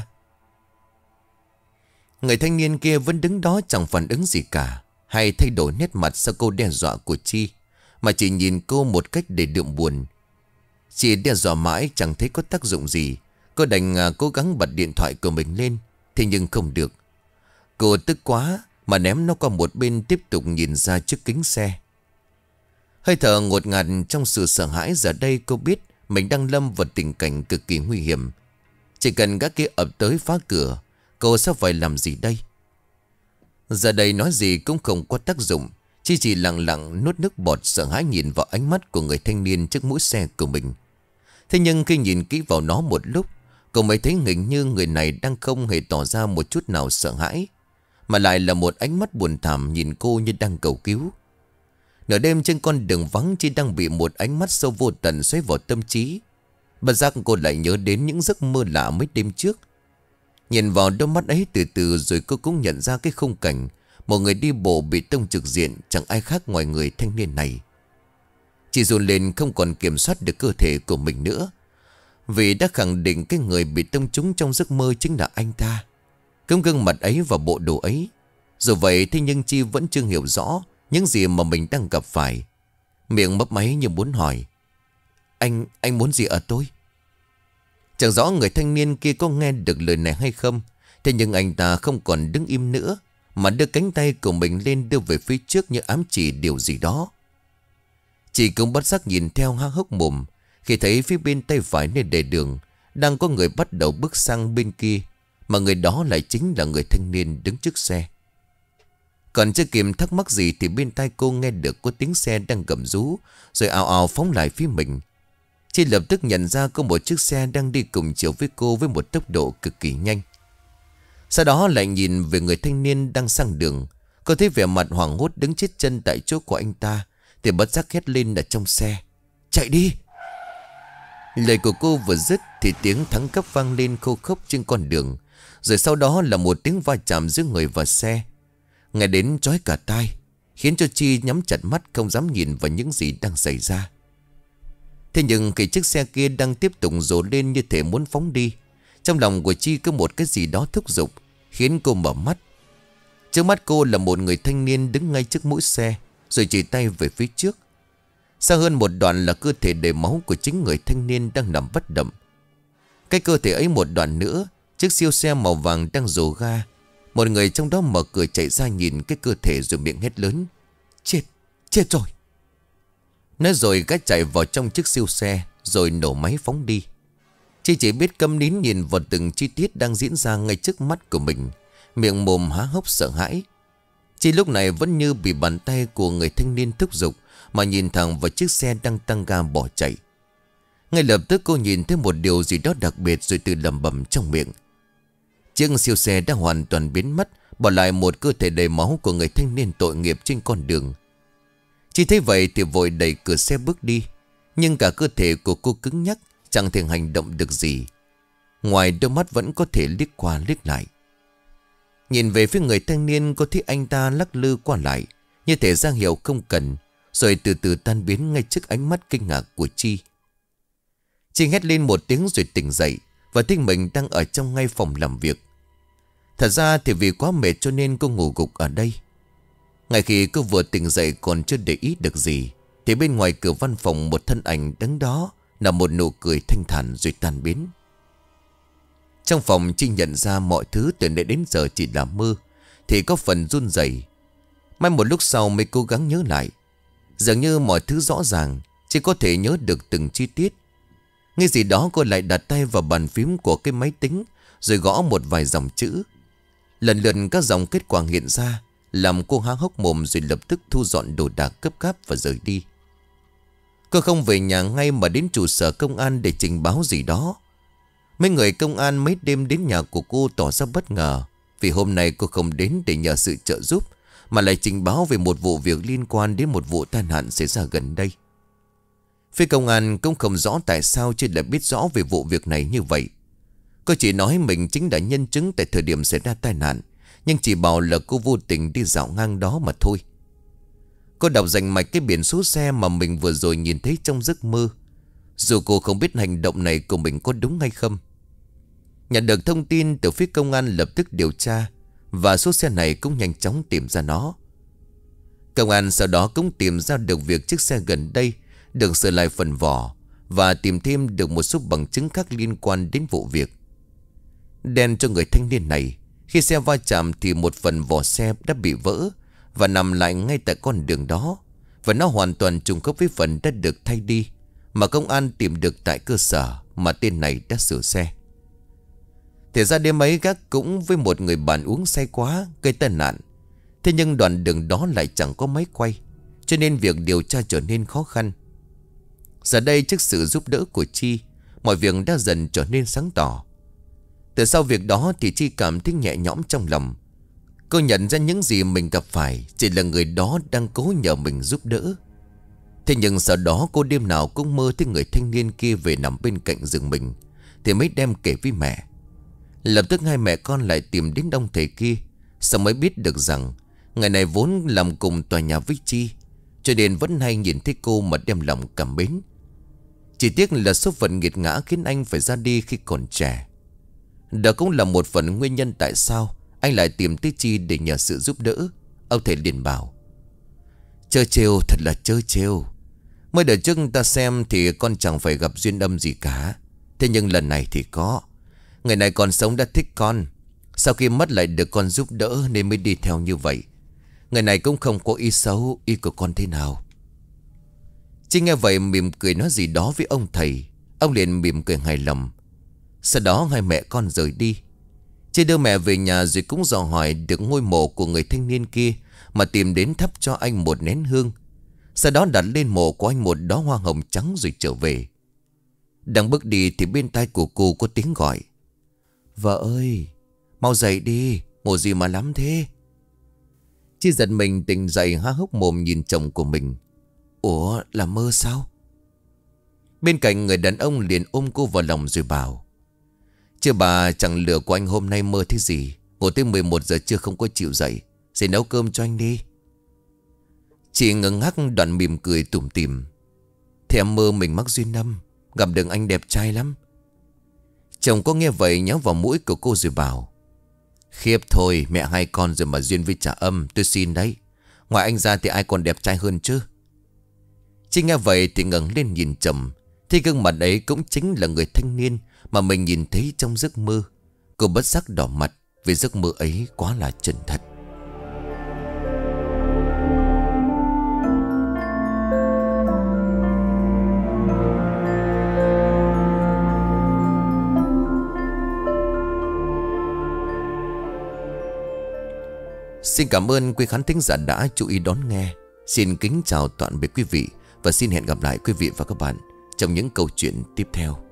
Người thanh niên kia vẫn đứng đó chẳng phản ứng gì cả, hay thay đổi nét mặt sau câu đe dọa của Chi, mà chỉ nhìn cô một cách để đượm buồn. Chị đe dọa mãi chẳng thấy có tác dụng gì. Cô đành à, cố gắng bật điện thoại của mình lên. Thế nhưng không được. Cô tức quá mà ném nó qua một bên, tiếp tục nhìn ra trước kính xe. Hơi thở ngột ngạt trong sự sợ hãi. Giờ đây cô biết mình đang lâm vào tình cảnh cực kỳ nguy hiểm. Chỉ cần gã kia ập tới phá cửa, cô sẽ phải làm gì đây? Giờ đây nói gì cũng không có tác dụng. Chi chỉ lặng lặng nuốt nước bọt sợ hãi nhìn vào ánh mắt của người thanh niên trước mũi xe của mình. Thế nhưng khi nhìn kỹ vào nó một lúc, cô mới thấy hình như người này đang không hề tỏ ra một chút nào sợ hãi, mà lại là một ánh mắt buồn thảm nhìn cô như đang cầu cứu. Nửa đêm trên con đường vắng, Chi đang bị một ánh mắt sâu vô tận xoáy vào tâm trí. Bất giác cô lại nhớ đến những giấc mơ lạ mấy đêm trước. Nhìn vào đôi mắt ấy từ từ rồi cô cũng nhận ra cái khung cảnh một người đi bộ bị tông trực diện, chẳng ai khác ngoài người thanh niên này. Chị run lên không còn kiểm soát được cơ thể của mình nữa, vì đã khẳng định cái người bị tông trúng trong giấc mơ chính là anh ta. Cũng gương mặt ấy và bộ đồ ấy. Dù vậy thế nhưng Chi vẫn chưa hiểu rõ những gì mà mình đang gặp phải. Miệng mấp máy như muốn hỏi: Anh, anh muốn gì ở tôi? Chẳng rõ người thanh niên kia có nghe được lời này hay không. Thế nhưng anh ta không còn đứng im nữa, mà đưa cánh tay của mình lên đưa về phía trước như ám chỉ điều gì đó. Chị cũng bất giác nhìn theo há hốc mồm khi thấy phía bên tay phải nơi lề đường đang có người bắt đầu bước sang bên kia, mà người đó lại chính là người thanh niên đứng trước xe. Còn chưa kịp thắc mắc gì thì bên tai cô nghe được có tiếng xe đang gầm rú, rồi ào ào phóng lại phía mình. Chị lập tức nhận ra có một chiếc xe đang đi cùng chiều với cô với một tốc độ cực kỳ nhanh. Sau đó lại nhìn về người thanh niên đang sang đường. Cô thấy vẻ mặt hoảng hốt đứng chết chân tại chỗ của anh ta, thì bất giác hét lên ở trong xe: Chạy đi! Lời của cô vừa dứt thì tiếng thắng cấp vang lên khô khốc trên con đường. Rồi sau đó là một tiếng va chạm giữa người và xe, nghe đến chói cả tai, khiến cho Chi nhắm chặt mắt không dám nhìn vào những gì đang xảy ra. Thế nhưng khi chiếc xe kia đang tiếp tục rồ lên như thể muốn phóng đi, trong lòng của Chi có một cái gì đó thúc giục, khiến cô mở mắt. Trước mắt cô là một người thanh niên đứng ngay trước mũi xe, rồi chỉ tay về phía trước. Xa hơn một đoạn là cơ thể đầy máu của chính người thanh niên đang nằm bất động. Cái cơ thể ấy một đoạn nữa, chiếc siêu xe màu vàng đang rồ ga. Một người trong đó mở cửa chạy ra nhìn cái cơ thể rồi miệng hét lớn: Chết, chết rồi! Nói rồi gã chạy vào trong chiếc siêu xe, rồi nổ máy phóng đi. Chị chỉ biết câm nín nhìn vào từng chi tiết đang diễn ra ngay trước mắt của mình, miệng mồm há hốc sợ hãi. Chị lúc này vẫn như bị bàn tay của người thanh niên thúc giục, mà nhìn thẳng vào chiếc xe đang tăng ga bỏ chạy. Ngay lập tức cô nhìn thấy một điều gì đó đặc biệt, rồi tự lẩm bẩm trong miệng. Chiếc siêu xe đã hoàn toàn biến mất, bỏ lại một cơ thể đầy máu của người thanh niên tội nghiệp trên con đường. Chỉ thấy vậy thì vội đẩy cửa xe bước đi, nhưng cả cơ thể của cô cứng nhắc, chẳng thể hành động được gì, ngoài đôi mắt vẫn có thể liếc qua liếc lại. Nhìn về phía người thanh niên, cô thấy anh ta lắc lư qua lại, như thể ra hiệu không cần, rồi từ từ tan biến ngay trước ánh mắt kinh ngạc của Chi. Chi hét lên một tiếng rồi tỉnh dậy, và thấy mình đang ở trong ngay phòng làm việc. Thật ra thì vì quá mệt cho nên cô ngủ gục ở đây. Ngay khi cô vừa tỉnh dậy còn chưa để ý được gì, thì bên ngoài cửa văn phòng một thân ảnh đứng đó là một nụ cười thanh thản rồi tan biến. Trong phòng Chi nhận ra mọi thứ từ nãy đến giờ chỉ là mơ, thì có phần run rẩy. Mai một lúc sau mới cố gắng nhớ lại. Dường như mọi thứ rõ ràng, chỉ có thể nhớ được từng chi tiết. Ngay gì đó cô lại đặt tay vào bàn phím của cái máy tính, rồi gõ một vài dòng chữ. Lần lượt các dòng kết quả hiện ra, làm cô há hốc mồm, rồi lập tức thu dọn đồ đạc gấp gáp và rời đi. Cô không về nhà ngay mà đến trụ sở công an để trình báo gì đó. Mấy người công an mấy đêm đến nhà của cô tỏ ra bất ngờ, vì hôm nay cô không đến để nhờ sự trợ giúp, mà lại trình báo về một vụ việc liên quan đến một vụ tai nạn xảy ra gần đây. Phía công an cũng không rõ tại sao chị lại biết rõ về vụ việc này như vậy. Cô chỉ nói mình chính là nhân chứng tại thời điểm xảy ra tai nạn, nhưng chỉ bảo là cô vô tình đi dạo ngang đó mà thôi. Cô đọc rành mạch cái biển số xe mà mình vừa rồi nhìn thấy trong giấc mơ, dù cô không biết hành động này của mình có đúng hay không. Nhận được thông tin từ phía công an lập tức điều tra, và số xe này cũng nhanh chóng tìm ra nó. Công an sau đó cũng tìm ra được việc chiếc xe gần đây được sửa lại phần vỏ, và tìm thêm được một số bằng chứng khác liên quan đến vụ việc. Đen cho người thanh niên này, khi xe va chạm thì một phần vỏ xe đã bị vỡ và nằm lại ngay tại con đường đó, và nó hoàn toàn trùng khớp với phần đã được thay đi mà công an tìm được tại cơ sở mà tên này đã sửa xe. Thì ra đêm ấy gác cũng với một người bạn uống say quá gây tai nạn. Thế nhưng đoạn đường đó lại chẳng có máy quay, cho nên việc điều tra trở nên khó khăn. Giờ đây trước sự giúp đỡ của Chi, mọi việc đã dần trở nên sáng tỏ. Từ sau việc đó thì Chi cảm thấy nhẹ nhõm trong lòng. Cô nhận ra những gì mình gặp phải chỉ là người đó đang cố nhờ mình giúp đỡ. Thế nhưng sau đó cô đêm nào cũng mơ thấy người thanh niên kia về nằm bên cạnh giường mình, thì mới đem kể với mẹ. Lập tức hai mẹ con lại tìm đến ông thầy kia. Xong mới biết được rằng người này vốn làm cùng tòa nhà với Chi, cho nên vẫn hay nhìn thấy cô mà đem lòng cảm mến. Chỉ tiếc là số phận nghiệt ngã khiến anh phải ra đi khi còn trẻ. Đó cũng là một phần nguyên nhân tại sao anh lại tìm tới Chi để nhờ sự giúp đỡ. Ông thầy liền bảo: Chơ trêu, thật là chơ trêu. Mới đợt trước ta xem thì con chẳng phải gặp duyên âm gì cả. Thế nhưng lần này thì có. Người này còn sống đã thích con. Sau khi mất lại được con giúp đỡ nên mới đi theo như vậy. Người này cũng không có ý xấu. Ý của con thế nào? Chi nghe vậy mỉm cười nói gì đó với ông thầy. Ông liền mỉm cười hài lòng. Sau đó hai mẹ con rời đi. Chi đưa mẹ về nhà rồi cũng dò hỏi được ngôi mộ của người thanh niên kia, mà tìm đến thắp cho anh một nén hương. Sau đó đặt lên mộ của anh một đóa hoa hồng trắng rồi trở về. Đang bước đi thì bên tai của cô có tiếng gọi: Vợ ơi, mau dậy đi, ngủ gì mà lắm thế? Chi giật mình tỉnh dậy, há hốc mồm nhìn chồng của mình. Ủa, là mơ sao? Bên cạnh người đàn ông liền ôm cô vào lòng rồi bảo: Chứ bà, chẳng lừa của anh hôm nay mơ thế gì. Ngủ tới mười một giờ trưa không có chịu dậy. Rồi nấu cơm cho anh đi. Chị ngừng ngác đoạn mỉm cười tủm tỉm. Thì em mơ mình mắc duyên âm, gặp được anh đẹp trai lắm. Chồng có nghe vậy nhắm vào mũi của cô rồi bảo: Khiếp thôi, mẹ hai con rồi mà duyên với trả âm, tôi xin đấy. Ngoài anh ra thì ai còn đẹp trai hơn chứ? Chị nghe vậy thì ngẩng lên nhìn chồng. Thì gương mặt ấy cũng chính là người thanh niên mà mình nhìn thấy trong giấc mơ. Cô bất giác đỏ mặt vì giấc mơ ấy quá là chân thật. Xin cảm ơn quý khán thính giả đã chú ý đón nghe. Xin kính chào tạm biệt quý vị và xin hẹn gặp lại quý vị và các bạn trong những câu chuyện tiếp theo.